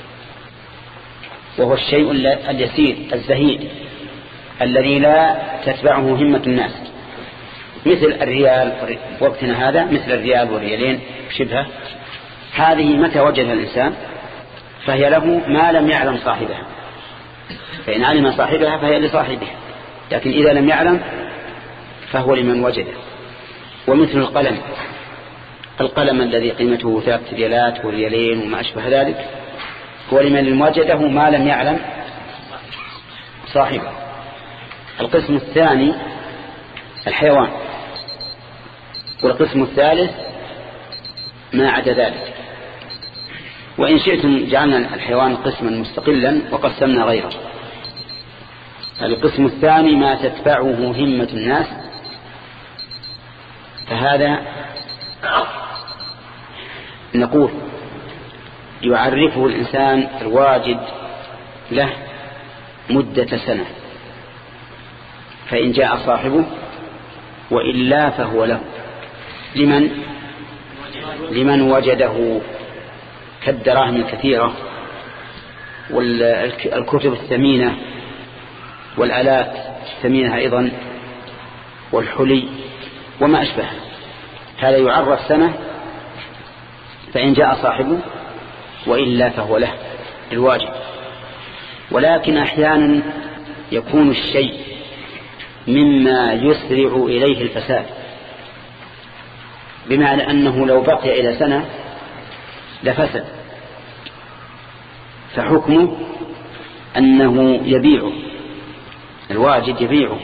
A: وهو الشيء اليسير الزهيد الذي لا تتبعه همة الناس، مثل الريال وقتنا هذا، مثل الريال والريالين شبهه. هذه متى وجدها الإنسان فهي له ما لم يعلم صاحبها، فإن علم صاحبها فهي لصاحبها، لكن إذا لم يعلم فهو لمن وجده. ومثل القلم، القلم الذي قيمته ثلاثة ريالات وريالين وما أشبه ذلك هو لمن وجده ما لم يعلم صاحبه. القسم الثاني الحيوان، والقسم الثالث ما عدا ذلك. وإن شئتم جعلنا الحيوان قسما مستقلا وقسمنا غيره. القسم الثاني ما تتبعه همة الناس، فهذا نقول يعرفه الإنسان الواجد له مدة سنة، فإن جاء صاحبه وإلا فهو له. لمن لمن وجده كالدراهم الكثيرة والكتب الثمينة والآلات الثمينة أيضا والحلي وما أشبه. هذا يعرف سنة، فإن جاء صاحبه وإلا فهو له الواجب. ولكن أحيانا يكون الشيء مما يسرع إليه الفساد، بمعنى أنه لو بقي إلى سنة لفسد، فحكمه أنه يبيعه، الواجد يبيعه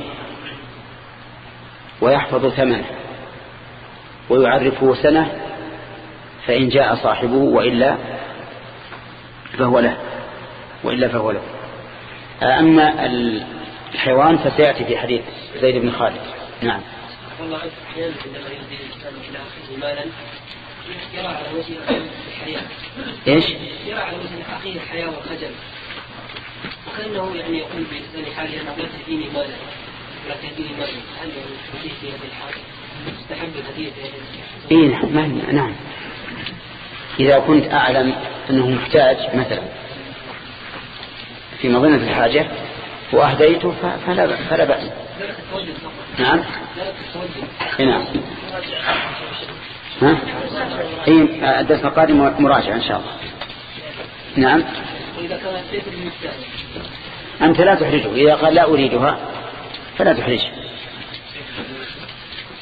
A: ويحفظ ثمنه ويعرفه سنة، فإن جاء صاحبه وإلا فهو له وإلا فهو له. أما الحيوان فسيأتي في حديث زيد بن خالد. نعم.
F: والله أحيانا عندما يهدي الإنسان إلى أخيه مالا يرى على وجه الحياة.
A: إيش؟
F: يرى على وجه أخيه الحياة والخجل، وكأنه يعني يقول بلسان حاله أنه لا تهديني مالا ولا تهديني مالا. هل يهديه في هذه الحالة تحب الهدية في هذه الحالة؟
A: إيه نعم. إذا كنت أعلم أنه محتاج مثلا في مظنة الحاجة وأهديته فلا فلا بأس. نعم. نعم. ها؟ إيه الدرس القادم مراجعة إن شاء الله. نعم. أنت لا تحرجه، إذا قال لا أريدها فلا تحرجه.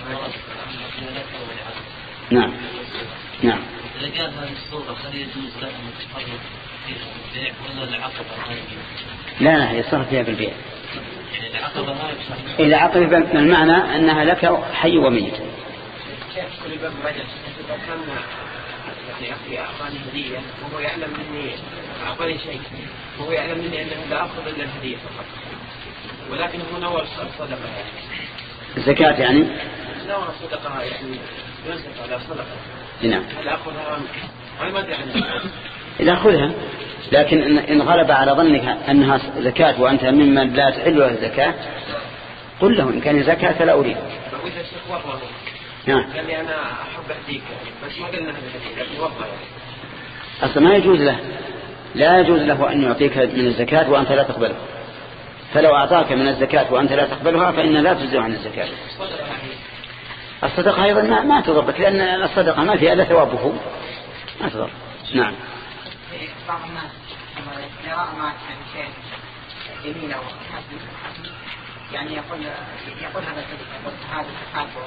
A: نعم نعم.
F: إذا كان هذه الصورة هل يجوز له أن يتصرف فيها بالبيع ولا العقبة هاي؟
A: لا لا يصرف فيها بالبيع.
F: يعني العقبة هاي
A: إذا عقبة المعنى أنها لك حي وميت.
C: كل باب رجل إذا كان يعني أخي أعطاني هدية وهو يعلم مني أعطاني شيء وهو يعلم مني أنه لا أخذ إلا الهدية فقط ولكن هو نوى الصدقة
A: الزكاة يعني؟
C: نوى الصدقة يعني ينزل على صدقة.
A: نعم.
C: هل أخذها أم ما أدري عنها؟
A: إذا أخذها لكن إن غلب على ظنك أنها زكاة وأنت ممن لا تحل له الزكاة قل له إن كان زكاة فلا أريد.
C: وإذا الشيخ وضعه
A: نعم.
C: قال لي أنا أحب أهديك بس ما قلنا هذا الهدية لكن وضعه
A: أصلا ما يجوز له لا يجوز له أن يعطيك من الزكاة وأنت لا تقبلها. فلو أعطاك من الزكاة وأنت لا تقبلها فإن لا تجزي عن الزكاة. الصدقة أيضا ما, ما تضرك لأن الصدقة ما فيها إلا ثوابه ما تضر. نعم.
G: بعض الناس يرى ما شيء يمين أو يعني يقول يقول هذا يقول هذا تحاكم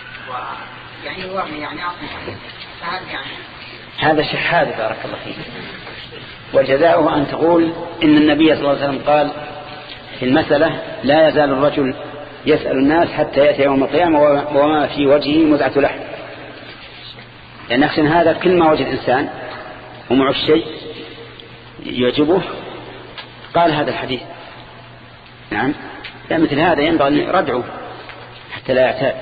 G: ويعني يورني يعني أصلا فهذا يعني
A: هذا شحاذ بارك الله فيك. وجزاؤه أن تقول إن النبي صلى الله عليه وسلم قال في المسألة لا يزال الرجل يسأل الناس حتى يأتي يوم القيامة وما في وجهه مزعة لحم. لأن أخشن هذا كل ما وجد إنسان ومعه الشيء يعجبه قال هذا الحديث. نعم. لا مثل هذا ينبغي ردعه حتى لا يعتاد.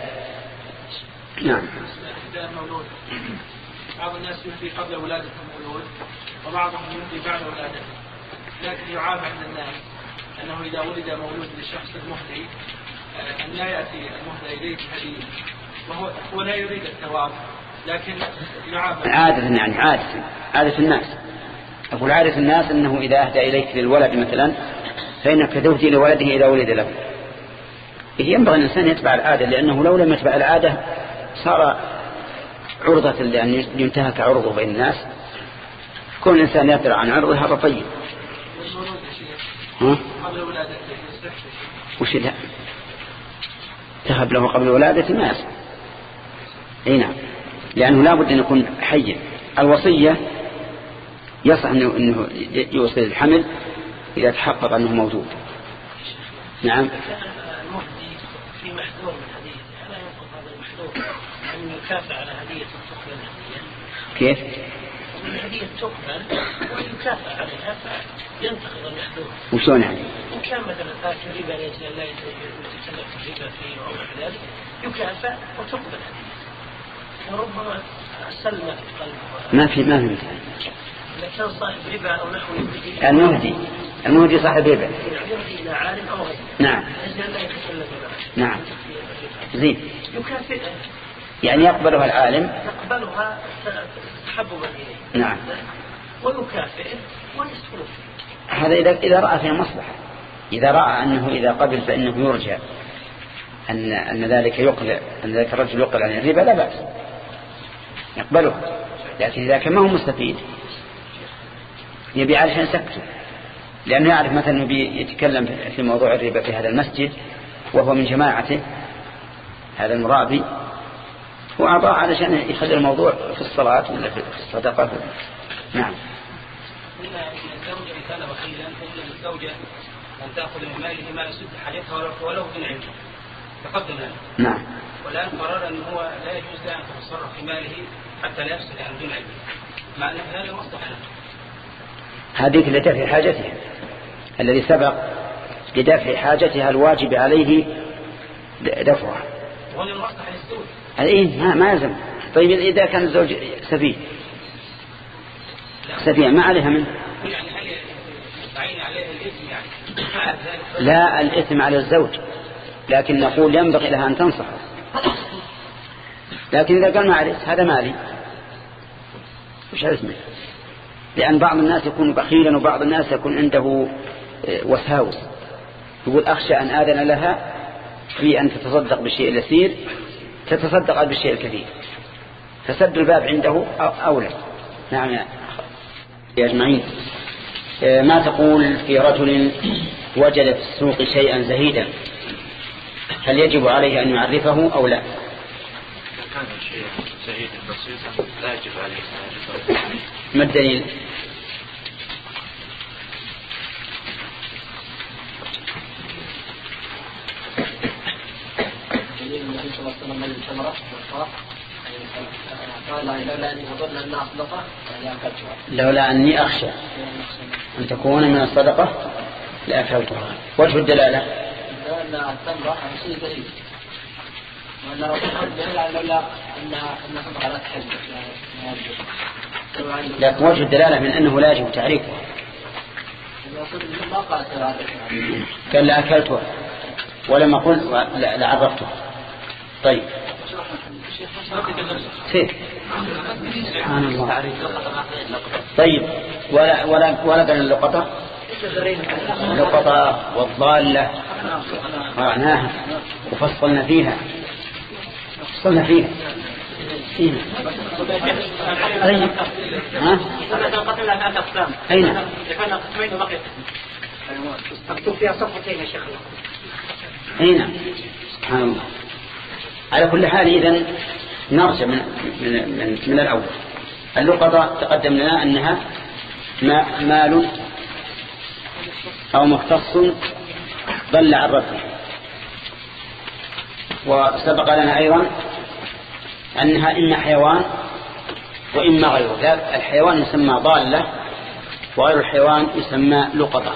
A: نعم.
B: المولود بعض الناس يهدي قبل ولادة المولود وبعضهم يهدي بعد ولادته لكن يعاب عند الناس أنه إذا ولد مولود للشخص المهدي أن لا يأتي المهدي إليه بهدية وهو هو لا يريد الثواب لكن يعاب.
A: عادة يعني عادة عادة الناس. أقول عادة الناس أنه إذا أهدى إليك للولد مثلا فإنك تهدي لولده إذا ولد له. ينبغي الإنسان يتبع العادة لأنه لو لم يتبع العادة صار عرضة لأن ينتهك عرضه بين الناس. كون الإنسان يدرع عن عرضه هذا طيب. ها؟
B: قبل ولادته
A: وش لا تهب له قبل ولادته ما يصح. اي نعم لأنه لا بد أن يكون حيا. الوصية يصح أنه, إنه يوصل الحمل إذا تحقق أنه موجود. نعم.
F: المهدي في محذور من هدية ألا ينقض هذا المحذور أن يكافئ على هدية تقبل الهدية.
A: كيف؟
F: الهدية تقبل ويكافئ عليها فينتقض المحذور.
A: وشون يعني؟
F: إن كان مثلا فات ربا لأجل لا يتكلف الربا فيه أو غير ذلك يكافئ وتقبل هدية وربما سلم في قلبه.
A: ما في ما في
F: إذا كان صاحب ربا أو نحو يهدي
A: المهدي المهدي صاحب ربا
F: يهدي إلى عالم أو غيره.
A: نعم.
F: لأجل لا يتكلف
A: نعم. زين.
F: يكافئ
A: يعني يقبلها العالم
F: يقبلها تحببا إليه.
A: نعم.
F: ويكافئ ويسكن.
A: هذا إذا إذا رأى فيها مصلحة. إذا رأى أنه إذا قبل فإنه يرجى أن أن ذلك يقلع أن ذلك الرجل يقلع عن الربا لا بأس يقبله. لكن إذا كان ما هو مستفيد يبي علشان سكته لأنه يعرف مثلا يبي يتكلم في موضوع الربا في هذا المسجد وهو من جماعته هذا المرابي وأعطاه علشان يخلي الموضوع في الصلاة ولا في الصدقة. نعم.
F: الزوجة إن كان وكيلا تجب الزوجة أن تأخذ من ماله ما يسد حاجتها ولو من علمه تقدم له.
A: نعم.
F: والآن قرر أنه هو لا يجوز له أن يتصرف في ماله حتى لا يفسد عن دون علمه مع أن هذا مصلحة.
A: هذه لدفع حاجتها الذي سبق لدفع حاجتها الواجب عليه دفعها.
F: وهذا المصلحة للزوج.
A: إيه ما ما يلزم. طيب إذا كان الزوج سفيه سفيه ما عليها منه.
F: يعني هل يستعين عليه الإثم يعني؟
A: لا الإثم على الزوج لكن نقول ينبغي لها أن تنصح. لكن إذا قال ما عليك هذا مالي وش اسمه. لأن بعض الناس يكون بخيلا وبعض الناس يكون عنده وساوس يقول أخشى أن آذن لها في أن تتصدق بالشيء اليسير تتصدق بالشيء الكثير فسد الباب عنده أولى. نعم يا أجمعين. ما تقول في رجل وجد في السوق شيئا زهيدا هل يجب عليه أن يعرفه أو لا؟
D: كان الشيء سعيدا بسيطا لا يجب عليه.
A: ما الدليل؟
F: دليل النبي صلى الله عليه وسلم من التمرة والصاف قال لولا أني أظن أنها صدقة يعني أكلتها.
A: لولا أني أخشى أن تكون من الصدقة لأكلتها. وجه الدلالة؟
F: لأن التمرة شيء دليل. وأن رسول الله لولا أنها أنها صدقة لا تحل.
A: لكن وجه الدلالة من أنه لا يجب تعريفها.
F: ما قال
A: قال لأكلتها ولم أقل لعرفتها. طيب سير سبحان الله. طيب ولا ولا ولا بين اللقطة اللقطة والضالة قرأناها وفصلنا فيها فصلنا فيها فيها. طيب ها أين
G: مكتوب فيها صفحتين يا شيخ.
A: أين سبحان الله. على كل حال إذن نرجع من من من, من الأول. اللقطة تقدم لنا أنها مال أو مختص ضل عن ربه. وسبق لنا أيضا أنها إما حيوان وإما غيره. الحيوان يسمى ضالة وغير الحيوان يسمى لقطة.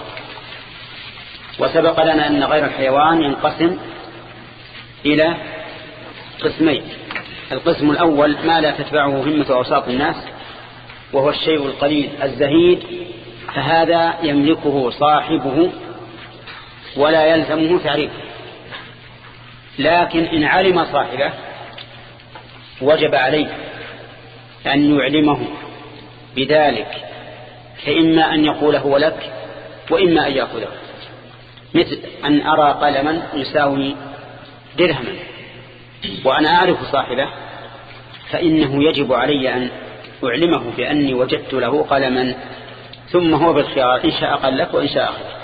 A: وسبق لنا أن غير الحيوان ينقسم إلى قسمين. القسم الأول ما لا تتبعه همة أوساط الناس وهو الشيء القليل الزهيد، فهذا يملكه صاحبه ولا يلزمه تعريفه. لكن إن علم صاحبه وجب عليه أن يعلمه بذلك، فإما أن يقول هو لك وإما أن يأخذه. مثل أن أرى قلما يساوي درهما وأنا أعرف صاحبه، فإنه يجب علي أن أعلمه بأني وجدت له قلما، ثم هو بالخيار إن شاء قلك وإن شاء أخذ.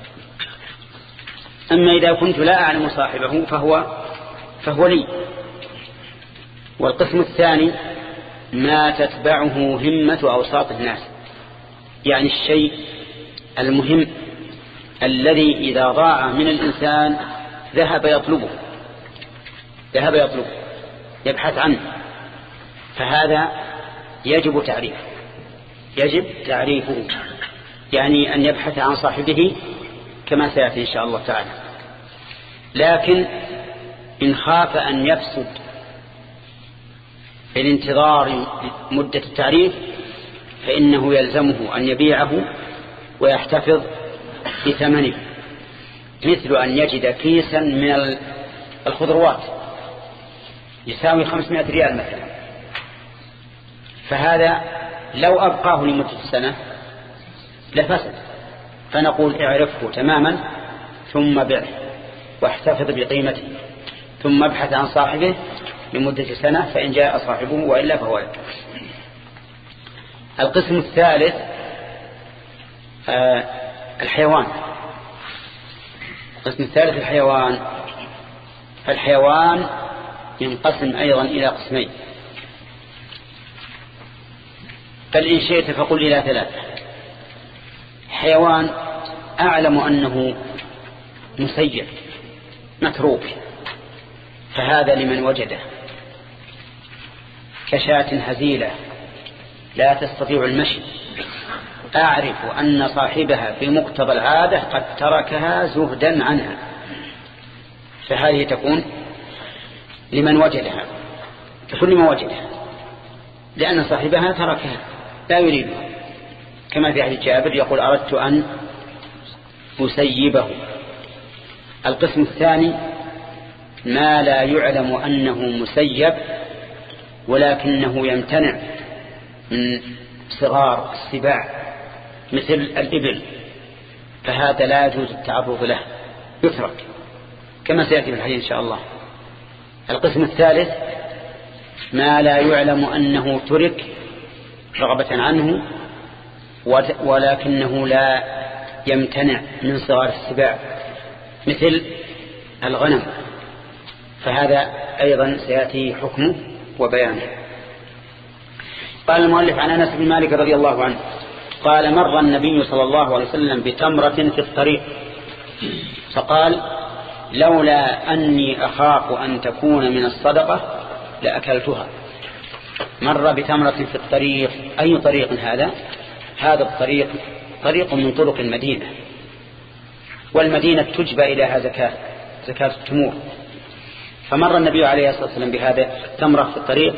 A: أما إذا كنت لا أعلم صاحبه فهو فهو لي. والقسم الثاني ما تتبعه همة أوساط الناس، يعني الشيء المهم الذي إذا ضاع من الإنسان ذهب يطلبه ذهب يطلبه يبحث عنه، فهذا يجب تعريفه يجب تعريفه يعني أن يبحث عن صاحبه كما سيأتي إن شاء الله تعالى. لكن إن خاف أن يفسد في الانتظار مدة التعريف فإنه يلزمه أن يبيعه ويحتفظ بثمنه، مثل أن يجد كيسا من الخضروات يساوي خمسمائة ريال مثلا، فهذا لو أبقاه لمدة سنة لفسد، فنقول اعرفه تماما ثم بيعه واحتفظ بقيمته، ثم ابحث عن صاحبه لمدة سنة، فإن جاء صاحبه وإلا فهو لك. القسم الثالث آه الحيوان. القسم الثالث الحيوان. فالحيوان ينقسم أيضا إلى قسمين، بل إن شئت فقل إلى ثلاثة. حيوان أعلم أنه مسير متروك، فهذا لمن وجده، كشاة هزيلة لا تستطيع المشي، أعرف أن صاحبها في مقتضى العادة قد تركها زهدا عنها، فهذه تكون لمن وجدها تكون لمن وجدها لأن صاحبها تركها لا يريدها، كما في حديث جابر يقول أردت أن أسيبه. القسم الثاني ما لا يعلم أنه مسيب ولكنه يمتنع من صغار السباع مثل الإبل، فهذا لا يجوز التعرض له، يترك كما سيأتي في الحديث إن شاء الله. القسم الثالث ما لا يعلم أنه ترك رغبة عنه ولكنه لا يمتنع من صغار السباع مثل الغنم، فهذا أيضا سيأتي حكمه وبيانه. قال المؤلف عن أنس بن مالك رضي الله عنه قال مر النبي صلى الله عليه وسلم بتمرة في الطريق فقال لولا أني أخاف أن تكون من الصدقة لأكلتها. مر بتمرة في الطريق. أي طريق هذا؟ هذا الطريق طريق من طرق المدينة، والمدينة تجبى إليها زكاة زكاة التمور. فمر النبي عليه الصلاة والسلام بهذا التمرة في الطريق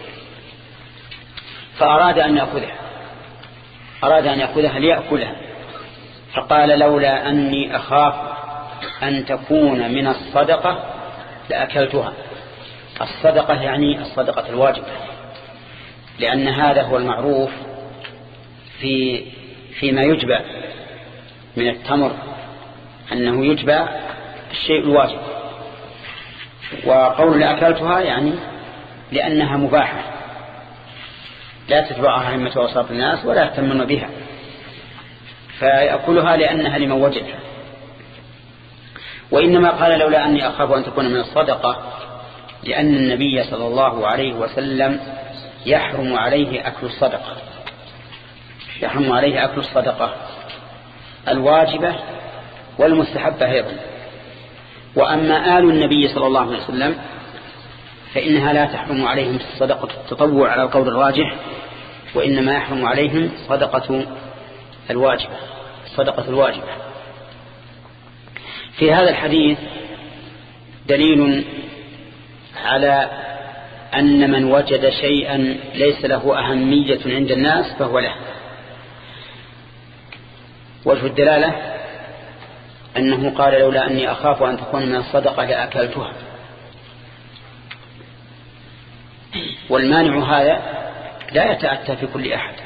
A: فأراد أن يأخذها أراد أن يأخذها ليأكلها، فقال لولا أني أخاف أن تكون من الصدقة لأكلتها. الصدقة يعني الصدقة الواجبة، لأن هذا هو المعروف في فيما يجبى من التمر أنه يجبى الشيء الواجب. وقول لأكلتها يعني لأنها مباحة لا تتبعها أئمة وأوساط الناس ولا يهتمون بها، فيأكلها لأنها لمن وجدها. وإنما قال لولا أني أخاف أن تكون من الصدقة لأن النبي صلى الله عليه وسلم يحرم عليه أكل الصدقة يحرم عليه أكل الصدقة الواجبة والمستحبة أيضا. وأما آل النبي صلى الله عليه وسلم فإنها لا تحرم عليهم صدقة التطوع على القول الراجح، وإنما يحرم عليهم صدقة الواجبة الصدقة الواجبة. في هذا الحديث دليل على أن من وجد شيئا ليس له أهمية عند الناس فهو له. وجه الدلالة أنه قال لولا أني أخاف أن تكون من الصدقة لأكلتها. والمانع هذا لا يتأتى في كل أحد،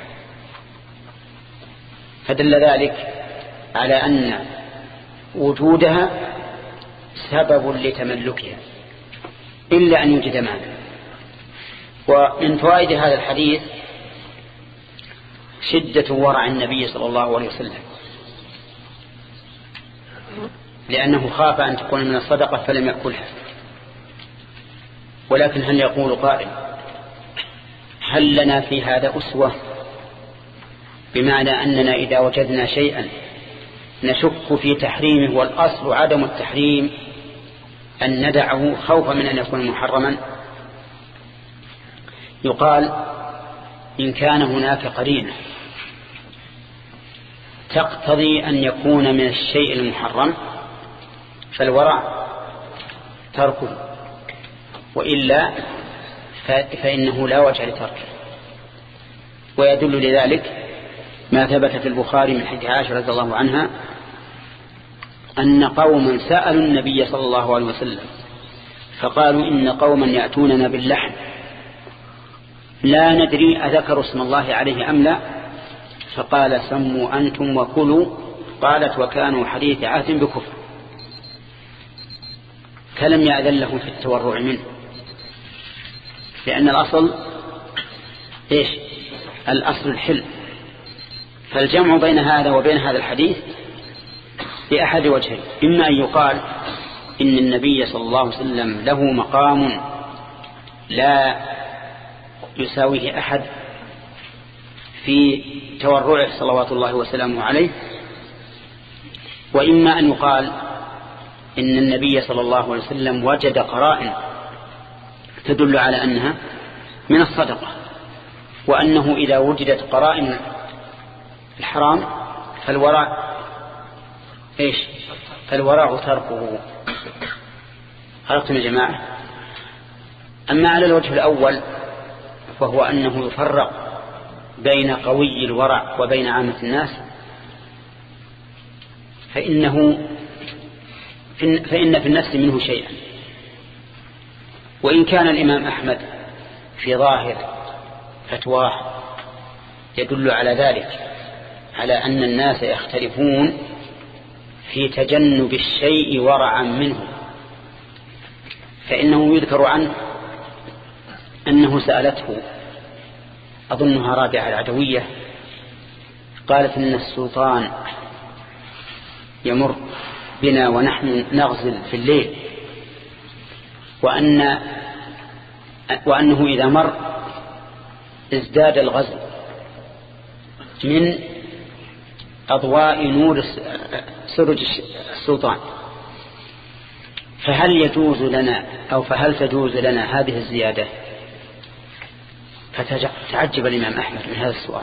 A: فدل ذلك على أن وجودها سبب لتملكها إلا أن يوجد مانع. ومن فوائد هذا الحديث شدة ورع النبي صلى الله عليه وسلم، لأنه خاف أن تكون من الصدقة فلم يأكلها. ولكن هل يقول قائل هل لنا في هذا أسوة؟ بمعنى أننا إذا وجدنا شيئا نشك في تحريمه والأصل عدم التحريم أن ندعه خوفا من أن يكون محرما. يقال إن كان هناك قرينة تقتضي أن يكون من الشيء المحرم فالورع تركه، وإلا فإنه لا وجه لتركه. ويدل لذلك ما ثبت في البخاري من حديث عائشة رضي الله عنها أن قوما سألوا النبي صلى الله عليه وسلم فقالوا إن قوما يأتوننا باللحم لا ندري أذكروا اسم الله عليه أم لا، فقال سموا أنتم وكلوا. قالت وكانوا حديث عهد بكفر، فلم يأذن له في التورع منه، لأن الأصل إيش؟ الأصل الحل. فالجمع بين هذا وبين هذا الحديث بأحد وجهين: إما أن يقال إن النبي صلى الله عليه وسلم له مقام لا يساويه أحد في تورعه صلوات الله وسلامه عليه، وإما أن يقال إن النبي صلى الله عليه وسلم وجد قرائن تدل على أنها من الصدقة، وأنه إذا وجدت قرائن الحرام فالورع إيش؟ فالورع تركه. عرفتم يا جماعة؟ أما على الوجه الأول فهو أنه يفرق بين قوي الورع وبين عامة الناس، فإنه فإن في النفس منه شيئا. وإن كان الإمام أحمد في ظاهر فتواه يدل على ذلك، على أن الناس يختلفون في تجنب الشيء ورعا منه، فإنه يذكر عنه أنه سألته أظنها رابعة العدوية قالت إن السلطان يمر بنا ونحن نغزل في الليل، وأن وأنه إذا مر ازداد الغزو من أضواء نور سرج السلطان، فهل يجوز لنا أو فهل تجوز لنا هذه الزيادة؟ فتعجب الإمام أحمد من هذا السؤال.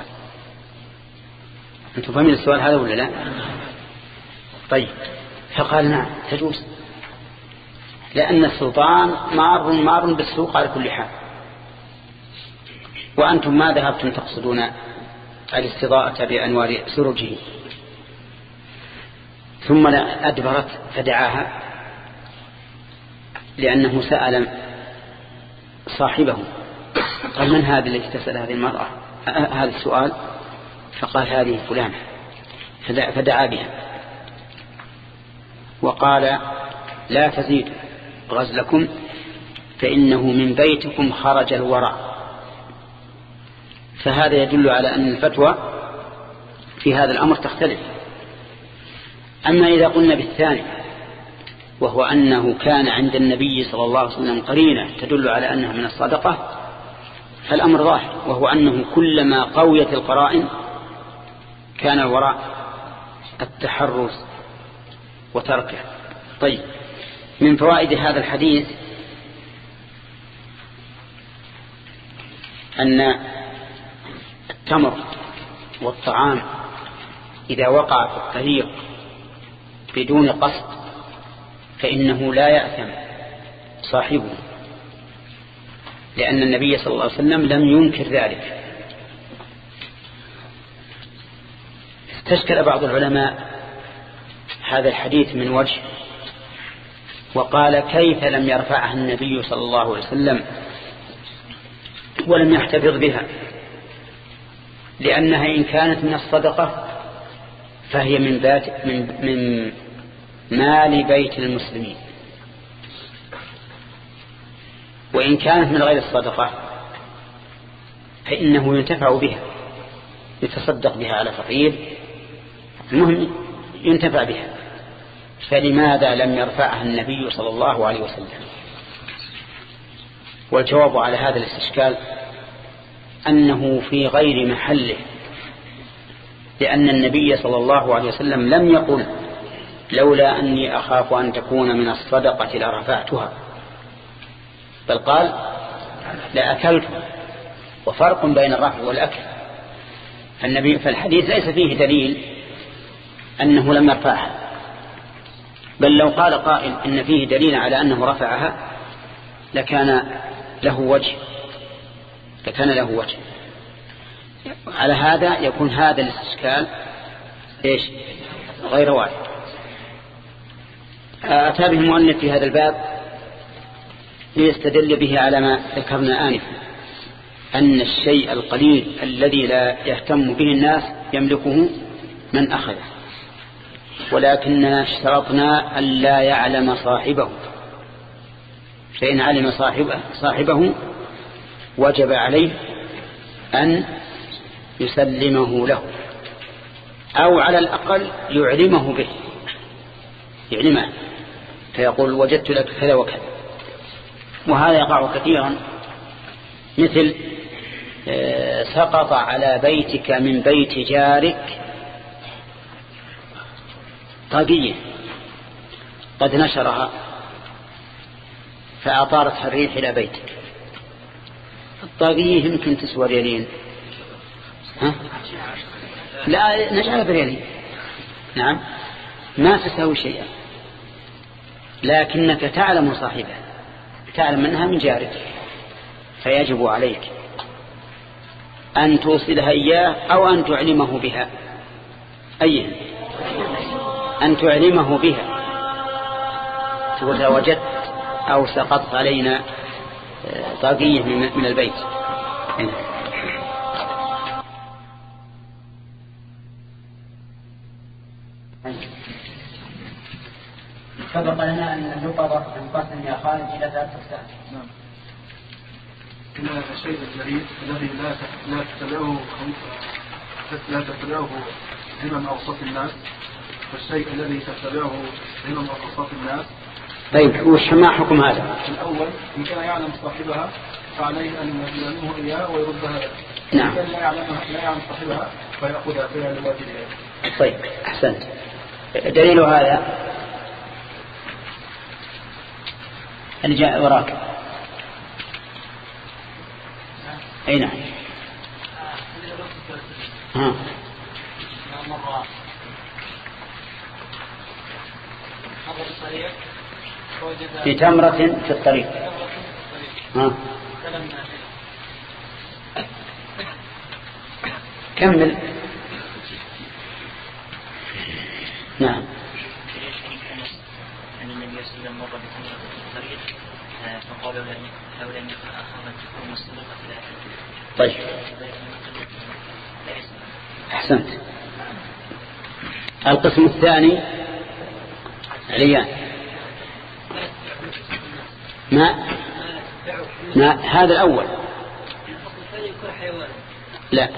A: أنتم فهمين السؤال هذا ولا لا؟ طيب، فقال نعم تجوز، لأن السلطان مار مار بالسوق على كل حال، وأنتم ما ذهبتم تقصدون الاستضاءة بأنوار سرجه. ثم أدبرت فدعاها لأنه سأل صاحبه، قال من هذا الذي تسأل هذه المرأة هذا السؤال؟ فقال هذه فلانة، فدعا بها وقال لا تزيد غزلكم فإنه من بيتكم خرج الورع. فهذا يدل على أن الفتوى في هذا الأمر تختلف. أما إذا قلنا بالثاني وهو أنه كان عند النبي صلى الله عليه وسلم قرينة تدل على أنها من الصدقة، فالأمر ظاهر، وهو أنه كلما قويت القرائن كان الوراء التحرز وتركه. طيب، من فوائد هذا الحديث أن التمر والطعام إذا وقع في الطريق بدون قصد فإنه لا يأثم صاحبه، لأن النبي صلى الله عليه وسلم لم ينكر ذلك. استشكل بعض العلماء هذا الحديث من وجه، وقال كيف لم يرفعها النبي صلى الله عليه وسلم ولم يحتفظ بها؟ لأنها إن كانت من الصدقة فهي من, بات من, من مال بيت المسلمين، وإن كانت من غير الصدقة فإنه ينتفع بها، يتصدق بها على فقير، المهم ينتفع بها. فلماذا لم يرفعها النبي صلى الله عليه وسلم؟ والجواب على هذا الاستشكال أنه في غير محله، لأن النبي صلى الله عليه وسلم لم يقل لولا أني أخاف أن تكون من الصدقة لرفعتها، بل قال لأكلتها، وفرق بين الرفع والأكل. النبي فالحديث ليس فيه دليل أنه لم يرفعها، بل لو قال قائل إن فيه دليل على أنه رفعها لكان له وجه لكان له وجه على هذا يكون هذا الاستشكال إيش غير واحد. أتى به المؤلف في هذا الباب ليستدل به على ما ذكرنا آنفا، أن الشيء القليل الذي لا يهتم به الناس يملكه من أخذه، ولكننا اشترطنا أن لا يعلم صاحبه، فإن علم صاحبه, صاحبه وجب عليه أن يسلمه له، أو على الأقل يعلمه به، يعلمه فيقول وجدت لك كذا وكذا. وهذا يقع كثيرا، مثل سقط على بيتك من بيت جارك طاقية قد نشرها فأطارتها الريح إلى بيتك. الطاقية يمكن تسوى ريالين، ها؟ لا نجعلها بريالين، نعم ما تساوي شيئا، لكنك تعلم صاحبها، تعلم أنها من جارك، فيجب عليك أن توصلها إياه أو أن تعلمه بها. أيه أن تعلمه بها، تقول وجدت أو سقطت علينا طاقية من البيت. سبق لنا أن اللقطة تنقسم يا خالد إلى ثلاث أقسام.
H: نعم. إن الشيء الجريء الذي لا لا تتبعه لا تتبعه همم أوسط الناس، والشيء الذي تتبعه همم أوسط الناس،
A: طيب وش ما حكم هذا؟
H: الأول إن كان يعلم صاحبها فعليه أن يلزمه إياه ويردها له.
A: نعم.
H: إن كان لا يعلم لا يعلم صاحبها فيأخذها فيها لواجبها.
A: طيب أحسنت. دليل هذا اللي جاء وراك. أي نعم. ها. في تمرة في الطريق. ها. كمل. نعم.
I: أن النبي صلى الله عليه وسلم مر بتمرة في الطريق فقال لولا أن أخذت تكون مسلوقة لا.
A: طيب. أحسنت. القسم الثاني عليان. ما ما هذا الأول. لا.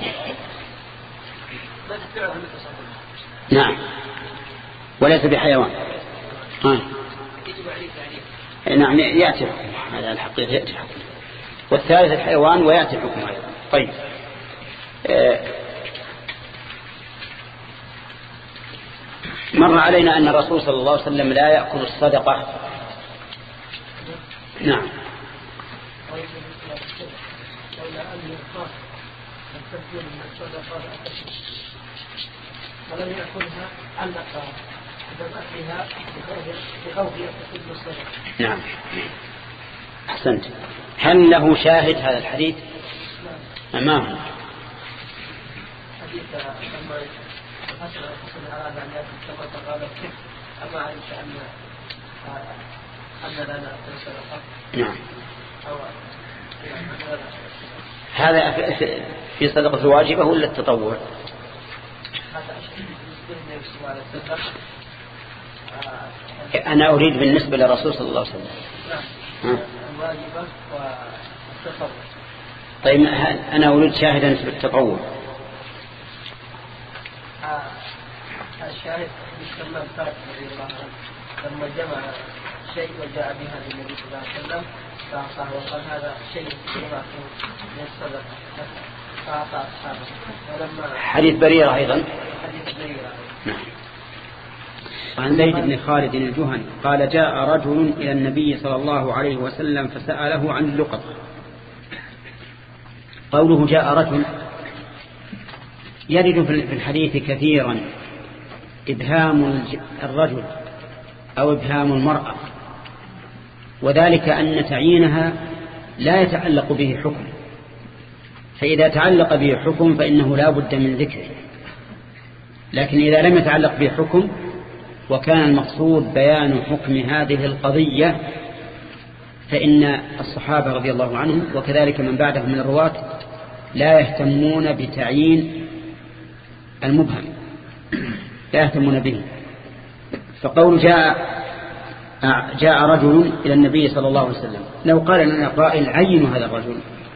A: نعم. وليس بحيوان. آه. نعم يأتي الحكم هذا الحقيقة يأتي الحكم. والثالث الحيوان ويأتي الحكم أيضا. طيب. آه. مر علينا أن الرسول صلى الله عليه وسلم لا يأكل الصدقة. نعم.
F: ولم يأكلها علقها بأكلها بخوف يأكل الصدقة.
A: نعم. أحسنت. هل له شاهد هذا الحديث؟ أمامه.
F: حديث لما حصل حصل أراد أن يأكل كما قال أما علمت أن أن لنا الصدقة.
A: نعم. هذا في صدقة الواجبة ولا التطوع؟ أنا أريد بالنسبة للرسول صلى الله عليه وسلم.
F: الواجبة والتطوع.
A: طيب أنا أريد شاهدا في التطوع.
F: الشاهد بسلمان فارس رضي الله عنه لما جمع شيء وجاء بها للنبي صلى الله عليه وسلم فأعطاه وقال هذا شيء من الصدقة فأعطى أصحابه. ولما
A: حديث بريرة أيضا.
F: حديث بريرة.
A: نعم.
J: عن زيد بن خالد الجهني قال جاء رجل إلى النبي صلى الله عليه وسلم فسأله عن اللقط. قوله جاء رجل يرد في الحديث كثيرا إبهام الرجل أو إبهام المرأة، وذلك أن تعيينها لا يتعلق به حكم، فإذا تعلق به حكم فإنه لا بد من ذكره، لكن إذا لم يتعلق به حكم وكان المقصود بيان حكم هذه القضية فإن الصحابة رضي الله عنهم وكذلك من بعدهم من الرواة لا يهتمون بتعيين المبهم، لا يهتمون به. فقول جاء جاء رجل إلى النبي صلى الله عليه وسلم، لو قال لنا قائل عين هذا الرجل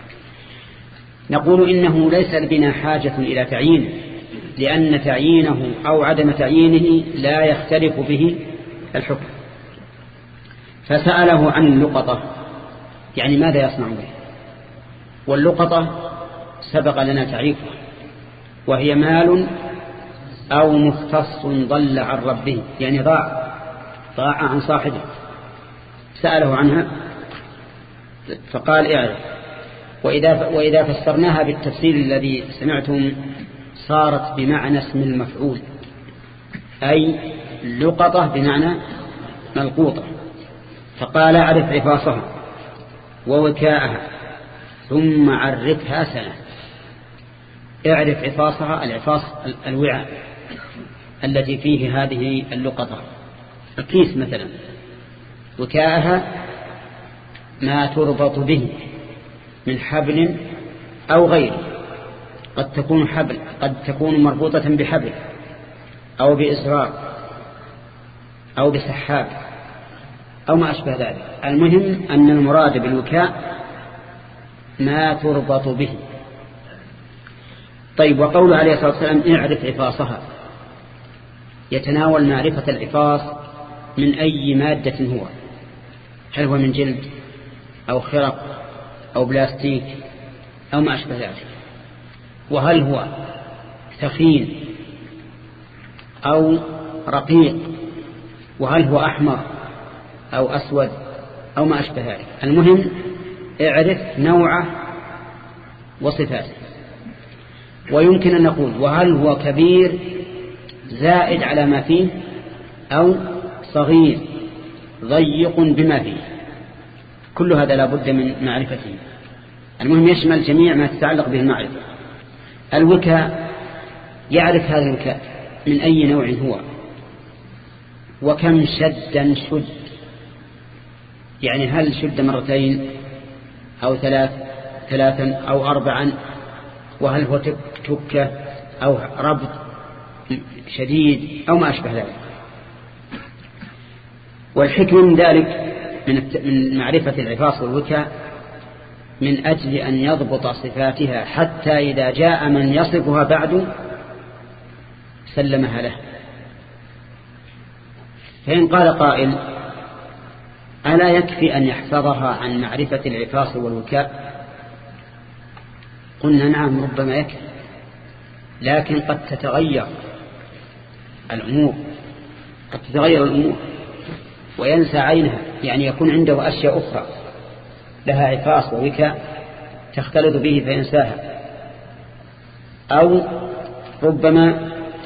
J: نقول إنه ليس بنا حاجة إلى تعيينه، لأن تعيينه أو عدم تعيينه لا يختلف به الحكم. فسأله عن اللقطة، يعني ماذا يصنع به؟ واللقطة سبق لنا تعريفها، وهي مال أو مختص ضل عن ربه، يعني ضاع ضاع عن صاحبه. سأله عنها فقال اعرف. وإذا, وإذا فسرناها بالتفسير الذي سمعتم صارت بمعنى اسم المفعول، أي لقطة بمعنى ملقوطة. فقال اعرف عفاصها ووكاءها ثم عرفها سنة. اعرف عفاصها، العفاص الوعاء التي فيه هذه اللقطة، الكيس مثلا. وكاءها ما تربط به من حبل أو غيره، قد تكون حبل، قد تكون مربوطة بحبل أو بإزرار أو بسحاب أو ما أشبه ذلك. المهم أن المراد بالوكاء ما تربط به. طيب، وقوله عليه الصلاة والسلام اعرف عفاصها يتناول معرفة العفاص من أي مادة هو، هل هو من جلد أو خرق أو بلاستيك أو ما أشبه ذلك، وهل هو ثخين أو رقيق، وهل هو أحمر أو أسود أو ما أشبه ذلك. المهم اعرف نوعه وصفاته. ويمكن أن نقول وهل هو كبير زائد على ما فيه أو صغير ضيق بما فيه. كل هذا لا بد من معرفته. المهم يشمل جميع ما تتعلق به المعرفة. الوكاء يعرف هذا الوكاء من أي نوع هو، وكم شدا شد، يعني هل شد مرتين أو ثلاث ثلاثا أو أربعا، وهل هو تكة أو ربط شديد أو ما أشبه ذلك. والحكم من ذلك من معرفة العفاص والوكاء من أجل أن يضبط صفاتها حتى إذا جاء من يصفها بعد سلمها له. فإن قال قائل ألا يكفي أن يحفظها عن معرفة العفاص والوكاء؟ قلنا نعم ربما يكفي، لكن قد تتغير الأمور قد تتغير الأمور وينسى عينها، يعني يكون عنده أشياء أخرى لها عفاص ووكاء تختلط به فينساها، أو ربما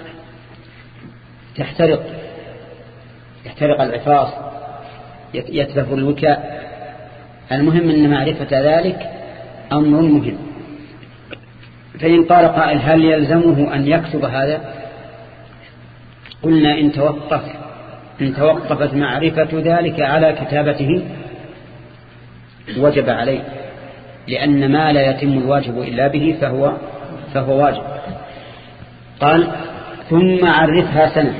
J: تحترق يحترق العفاص يتلف الوكاء. المهم أن معرفة ذلك أمر مهم. فإن قال قائل هل يلزمه أن يكتب هذا؟ قلنا إن توقف إن توقفت معرفة ذلك على كتابته وجب عليه، لأن ما لا يتم الواجب إلا به فهو فهو واجب. قال ثم عرفها سنة.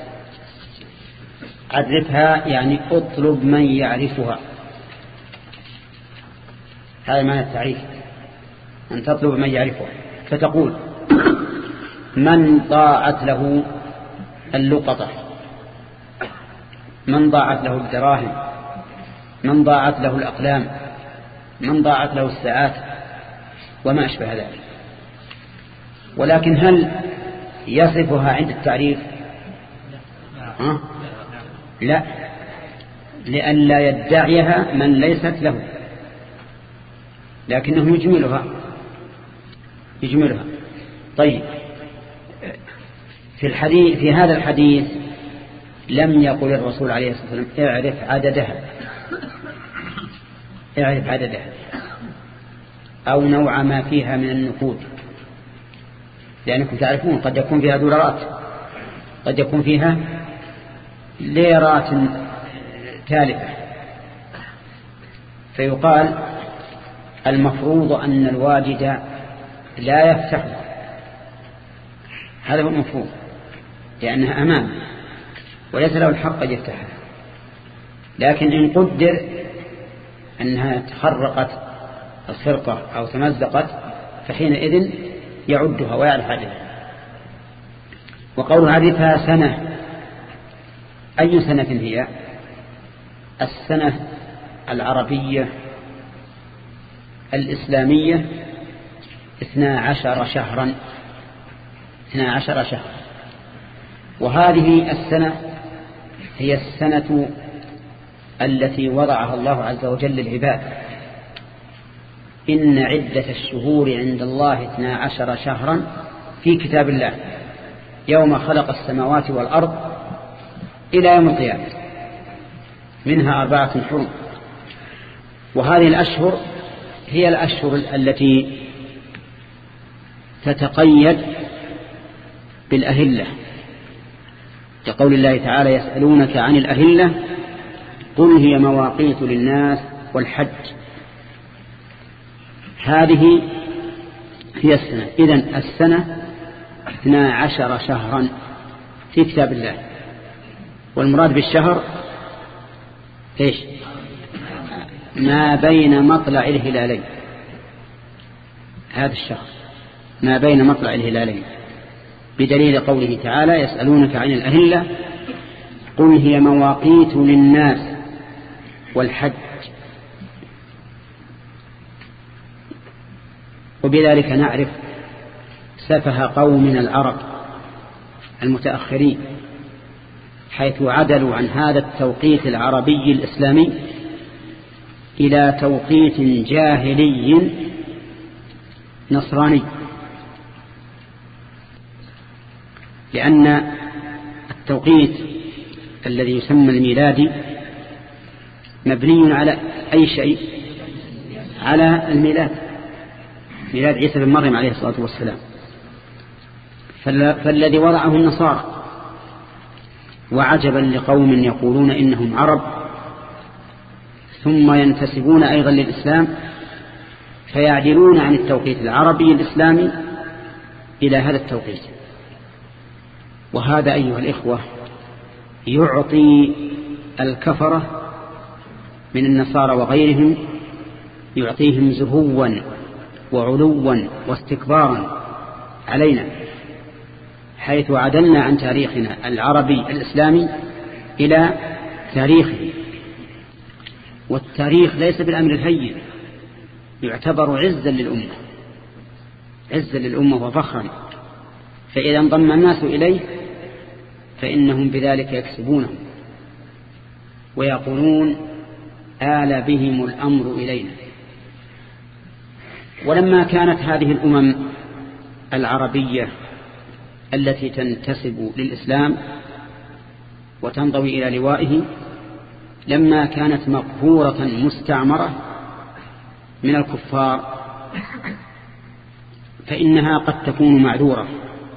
J: عرفها يعني اطلب من يعرفها، هذا معنى التعريف، أن تطلب من يعرفها. فتقول من ضاعت له اللقطة، من ضاعت له الدراهم، من ضاعت له الأقلام، من ضاعت له الساعات وما أشبه ذلك. ولكن هل يصفها عند التعريف؟ ها؟ لا، لئلا يدعيها من ليست له، لكنه يجملها يجملها. طيب في الحديث في هذا الحديث لم يقل الرسول عليه الصلاة والسلام اعرف عددها اعرف عددها أو نوع ما فيها من النقود، لأنكم تعرفون قد يكون فيها دولارات، قد يكون فيها ليرات تالفة. فيقال المفروض أن الواجد لا يفتحها، هذا هو المفروض، لأنها أمام وليس له الحق أن يفتحها. لكن إن قدر أنها تخرقت الخرقة أو تمزقت فحينئذ يعدها ويعرف عددها. وقول عرفها سنة، أي سنة هي؟ السنة العربية الإسلامية اثنا عشر شهرا اثنا عشر شهرا. وهذه السنة هي السنة التي وضعها الله عز وجل للعباد. إن عدة الشهور عند الله اثنا عشر شهرا في كتاب الله يوم خلق السماوات والأرض إلى يوم القيامة، منها أربعة حرم. وهذه الأشهر هي الأشهر التي تتقيد بالأهلة، كقول الله تعالى يسألونك عن الأهلة قل هي مواقيت للناس والحج. هذه هي السنة. إذن السنة اثنا عشر شهرا في كتاب الله. والمراد بالشهر إيش؟ ما بين مطلع الهلالين، هذا الشهر ما بين مطلع الهلالين، بدليل قوله تعالى يسألونك عن الأهلة قل هي مواقيت للناس والحج. وبذلك نعرف سفه قومنا العرب المتأخرين حيث عدلوا عن هذا التوقيت العربي الإسلامي إلى توقيت جاهلي نصراني، لأن التوقيت الذي يسمى الميلادي مبني على أي شيء؟ على الميلاد، ميلاد عيسى بن مريم عليه الصلاة والسلام. فالذي وضعه النصارى، وعجبا لقوم يقولون إنهم عرب ثم ينتسبون أيضا للإسلام فيعدلون عن التوقيت العربي الإسلامي إلى هذا التوقيت. وهذا أيها الإخوة يعطي الكفرة من النصارى وغيرهم، يعطيهم زهوا وعلوا واستكبارا علينا، حيث عدلنا عن تاريخنا العربي الإسلامي إلى تاريخه. والتاريخ ليس بالأمر الهين، يعتبر عزا للأمة، عزا للأمة وفخرا، فإذا انضم الناس إليه فإنهم بذلك يكسبونه ويقولون آل بهم الأمر إلينا. ولما كانت هذه الأمم العربية التي تنتسب للإسلام وتنضوي إلى لوائه لما كانت مقهورة مستعمرة من الكفار فإنها قد تكون معذورة،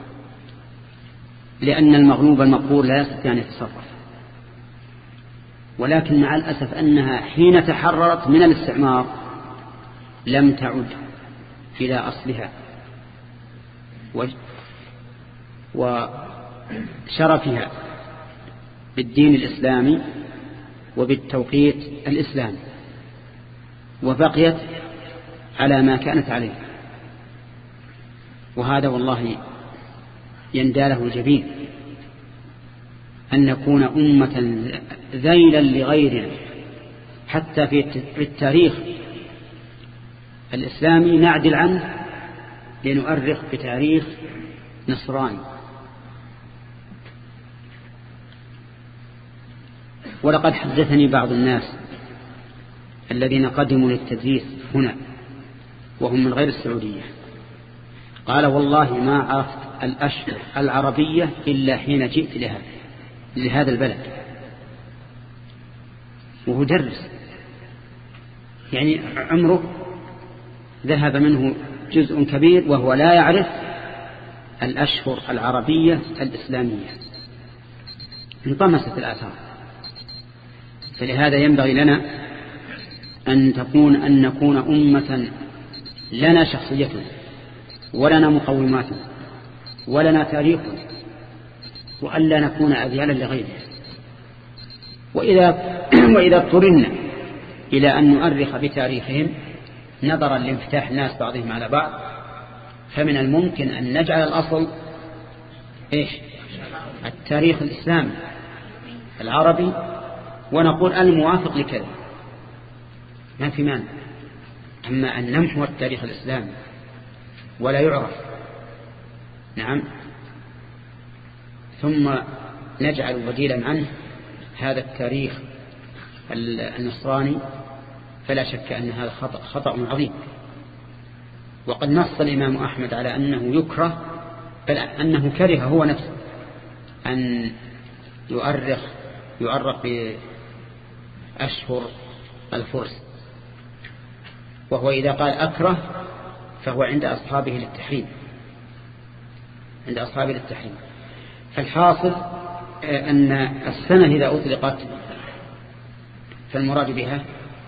J: لأن المغلوب المقهور لا يستطيع أن يتصرف. ولكن مع الأسف أنها حين تحررت من الاستعمار لم تعد إلى أصلها وشرفها بالدين الإسلامي وبالتوقيت الإسلامي، وبقيت على ما كانت عليه. وهذا والله ينداله الجبين أن نكون أمة ذيلا لغيرنا. حتى في التاريخ الإسلامي نعدل عنه لنؤرخ بتاريخ نصراني. ولقد حدثني بعض الناس الذين قدموا للتدريس هنا وهم من غير السعودية، قال والله ما عرفت الأشهر العربية إلا حين جئت لها لهذا البلد. وهو درس، يعني عمره ذهب منه جزء كبير وهو لا يعرف الأشهر العربية الإسلامية، انطمست الآثار. فلهذا ينبغي لنا أن تكون أن نكون أمة لنا شخصية ولنا مقومات ولنا تاريخ، وألا نكون أذيالا لغيره. وإذا, وإذا اضطررنا إلى أن نؤرخ بتاريخهم نظرا لانفتاح الناس بعضهم على بعض فمن الممكن أن نجعل الأصل إيش؟ التاريخ الإسلامي العربي، ونقول الموافق لكذا ما في مانع. أما أن نمحو التاريخ الإسلامي ولا يعرف، نعم، ثم نجعل بديلا عنه هذا التاريخ النصراني، فلا شك أن هذا خطأ, خطأ عظيم. وقد نص الإمام أحمد على أنه يكره، بل أنه كره هو نفسه أن يؤرخ يؤرخ بأشهر الفرس، وهو إذا قال أكره فهو عند أصحابه للتحريم، عند أصحابه للتحريم. فالحاصل أن السنة إذا أطلقت فالمراد بها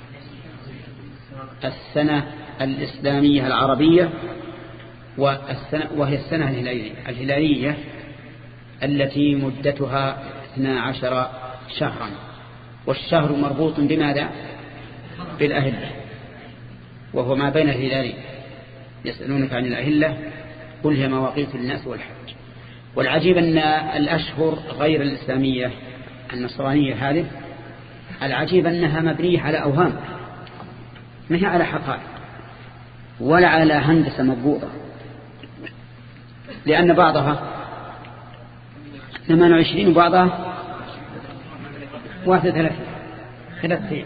J: السنة الإسلامية العربية، والسنة وهي السنة الهلالية التي مدتها اثنا عشر شهرا، والشهر مربوط بماذا؟ بالأهلة، وهو ما بين الهلالين. يسألونك عن الأهلة قل هي مواقيت للناس والحج. والعجيب أن الأشهر غير الإسلامية النصرانية هذه العجيب أنها مبنية على أوهام، ما هي على حقائق ولا على هندسة مضبوطة، لأن بعضها ثمانية وعشرين وبعضها واحد وثلاثين ثلاثة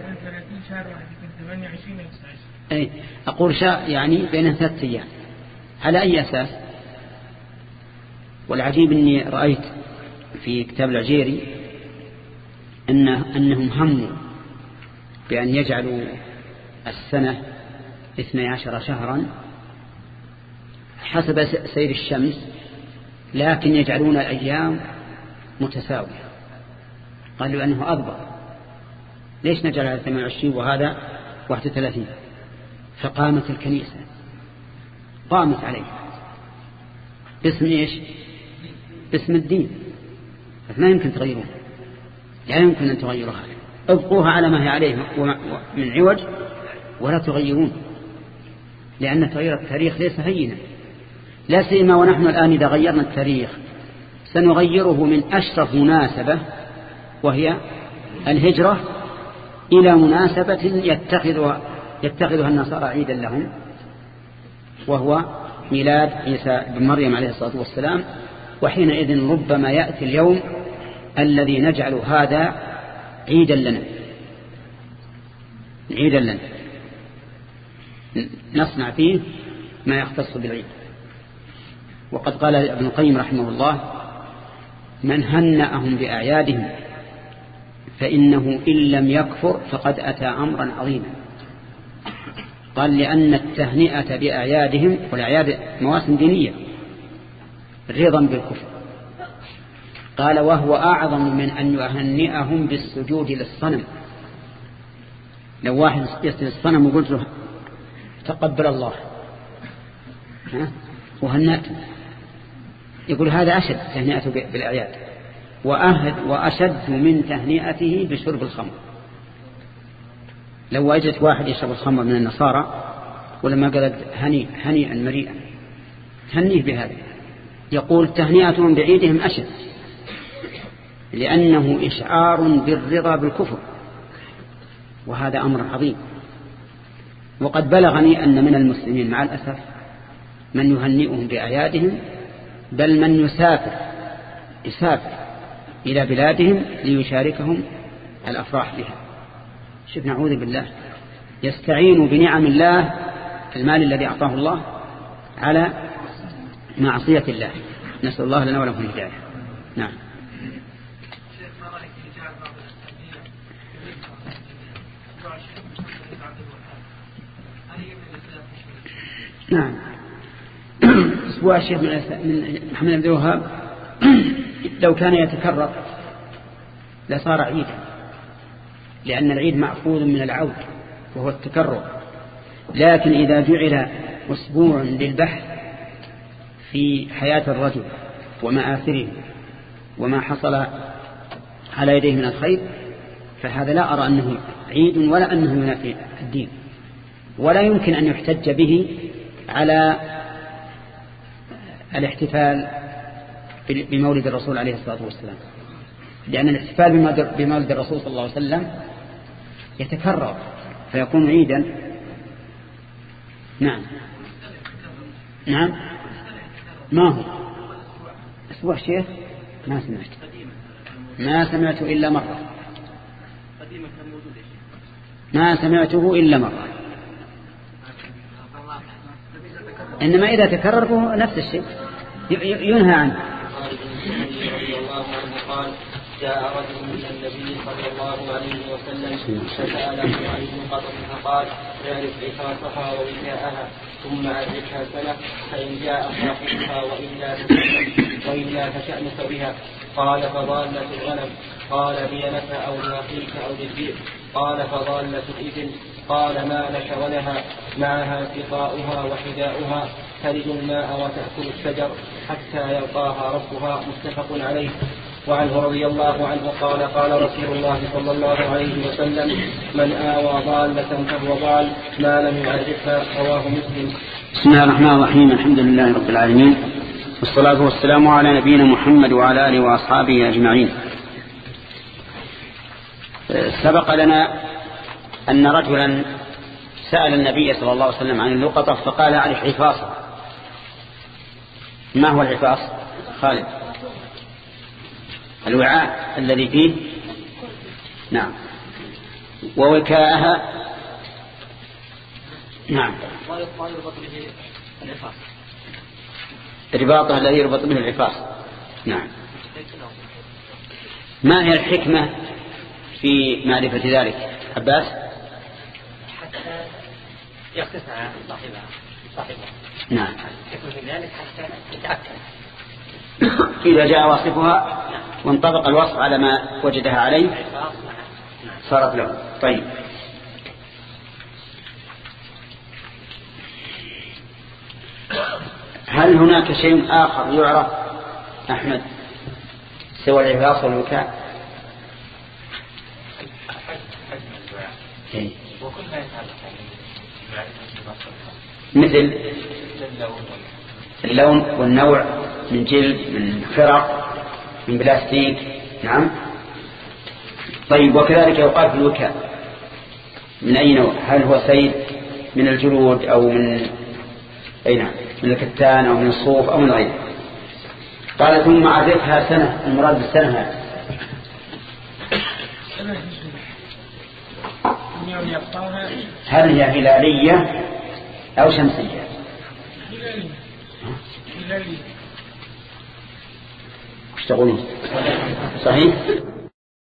J: أي أقول شاء يعني بين ثلاثة أيام. على أي أساس؟ والعجيب أني رأيت في كتاب العجيري أنه أنهم هموا بأن يجعلوا السنة اثني عشر شهرا حسب سير الشمس، لكن يجعلون الأيام متساوية. قالوا أنه أضبط، ليش نجعلها ثمانية وعشرين وهذا واحد وثلاثين؟ فقامت الكنيسة قامت عليها باسم إيش؟ باسم الدين. ما يمكن تغيرون، لا يمكن أن تغيرها، ابقوها على ما هي عليه من عوج ولا تغيرون، لأن تغيير التاريخ ليس هينا، لا سيما ونحن الآن إذا غيرنا التاريخ سنغيره من أشرف مناسبة وهي الهجرة إلى مناسبة يتخذها, يتخذها النصارى عيدا لهم، وهو ميلاد عيسى بن مريم عليه الصلاة والسلام. وحينئذ ربما يأتي اليوم الذي نجعل هذا عيدا لنا عيدا لنا نصنع فيه ما يختص بالعيد. وقد قال ابن القيم رحمه الله: من هنأهم بأعيادهم فإنه إن لم يكفر فقد أتى أمرا عظيما. قال: لأن التهنئة بأعيادهم، والأعياد مواسم دينية، رضا بالكفر. قال: وهو أعظم من أن يهنئهم بالسجود للصنم. لو واحد يسجد للصنم وقلت له تقبل الله وهنأته، يقول هذا أشد تهنئته بالأعياد، وأهد وأشد من تهنئته بشرب الخمر. لو وجدت واحد يشرب الخمر من النصارى ولما قالت هنيئا هنيئا مريئا تهنيه بهذا، يقول تهنئتهم بعيدهم أشد، لأنه إشعار بالرضا بالكفر، وهذا أمر عظيم. وقد بلغني أن من المسلمين مع الأسف من يهنئهم بأعيادهم، بل من يسافر يسافر إلى بلادهم ليشاركهم الأفراح بها. شوف، نعوذ بالله، يستعين بنعم الله، المال الذي أعطاه الله، على معصية الله. نسأل الله لنا ولهم الهداية. نعم. نعم. أسبوع الشيخ من محمد بن عبد الوهاب لو كان يتكرر لصار عيدا، لأن العيد مأخوذ من العود وهو التكرر. لكن إذا جعل أسبوع للبحث في حياة الرجل ومآثره وما حصل على يديه من الخير، فهذا لا أرى أنه عيد ولا أنه ينافي الدين، ولا يمكن أن يحتج به على الاحتفال بمولد الرسول عليه الصلاة والسلام، لأن الاحتفال بمولد الرسول صلى الله عليه وسلم يتكرر فيكون عيدا. نعم نعم. ما هو أسبوع شيخ؟ ما سمعت ما سمعته إلا مرة ما سمعته إلا مرة إنما إذا تكرر فهو نفس الشيء ينهى عنه.
K: رضي الله عنه قال: جاء رجل من النبي صلى الله عليه وسلم فسأله عن القطر فقال: اعرف عفافها ووكاءها ثم أدركها سنة، فإن جاء صاحبها وإلا وإلا فشأنك بها. قال: فضالة الغنم. قال: هي لك أو لأخيك أو للذئب. قال: فضالة الإبل. قال: ما لك ولها؟ معها سقاؤها وحذاؤها، تلد الماء وتأكل الشجر حتى يلقاها ربها. متفق عليه. وعنه رضي الله عنه قال: قال رسول الله صلى الله عليه وسلم: من آوى ضالة فهو ضال ما لم يعرفها. رواه مسلم.
J: بسم الله الرحمن الرحيم. الحمد لله رب العالمين، والصلاة والسلام على نبينا محمد وعلى آله وأصحابه أجمعين.
A: سبق لنا أن رجلا سأل النبي صلى الله عليه وسلم عن اللقطة فقال أعرف عفاصة. ما هو العفاص خالد؟ الوعاء الذي فيه نعم ووكاءها نعم رباطها الذي يربط به العفاص. نعم. ما هي الحكمة في معرفة ذلك عباس؟
L: حتى يقتصها صاحبها صاحبها
A: نعم.
L: الحكمة في ذلك حتى يتأكد
A: إذا جاء واصفها وانطبق الوصف على ما وجدها عليه صارت له. طيب هل هناك شيء آخر يعرف أحمد سوى العفاص والوكاء؟ مثل اللون والنوع من جلد من خرق من بلاستيك. نعم. طيب وكذلك يقال في الوكاء من أي نوع؟ هل هو سيد من الجلود أو من أي نعم من الكتان أو من الصوف أو من غيره؟ قال ثم عرفها سنة. المراد بالسنة هل هي هلالية أو شمسية؟ وش تقولون؟ صحيح.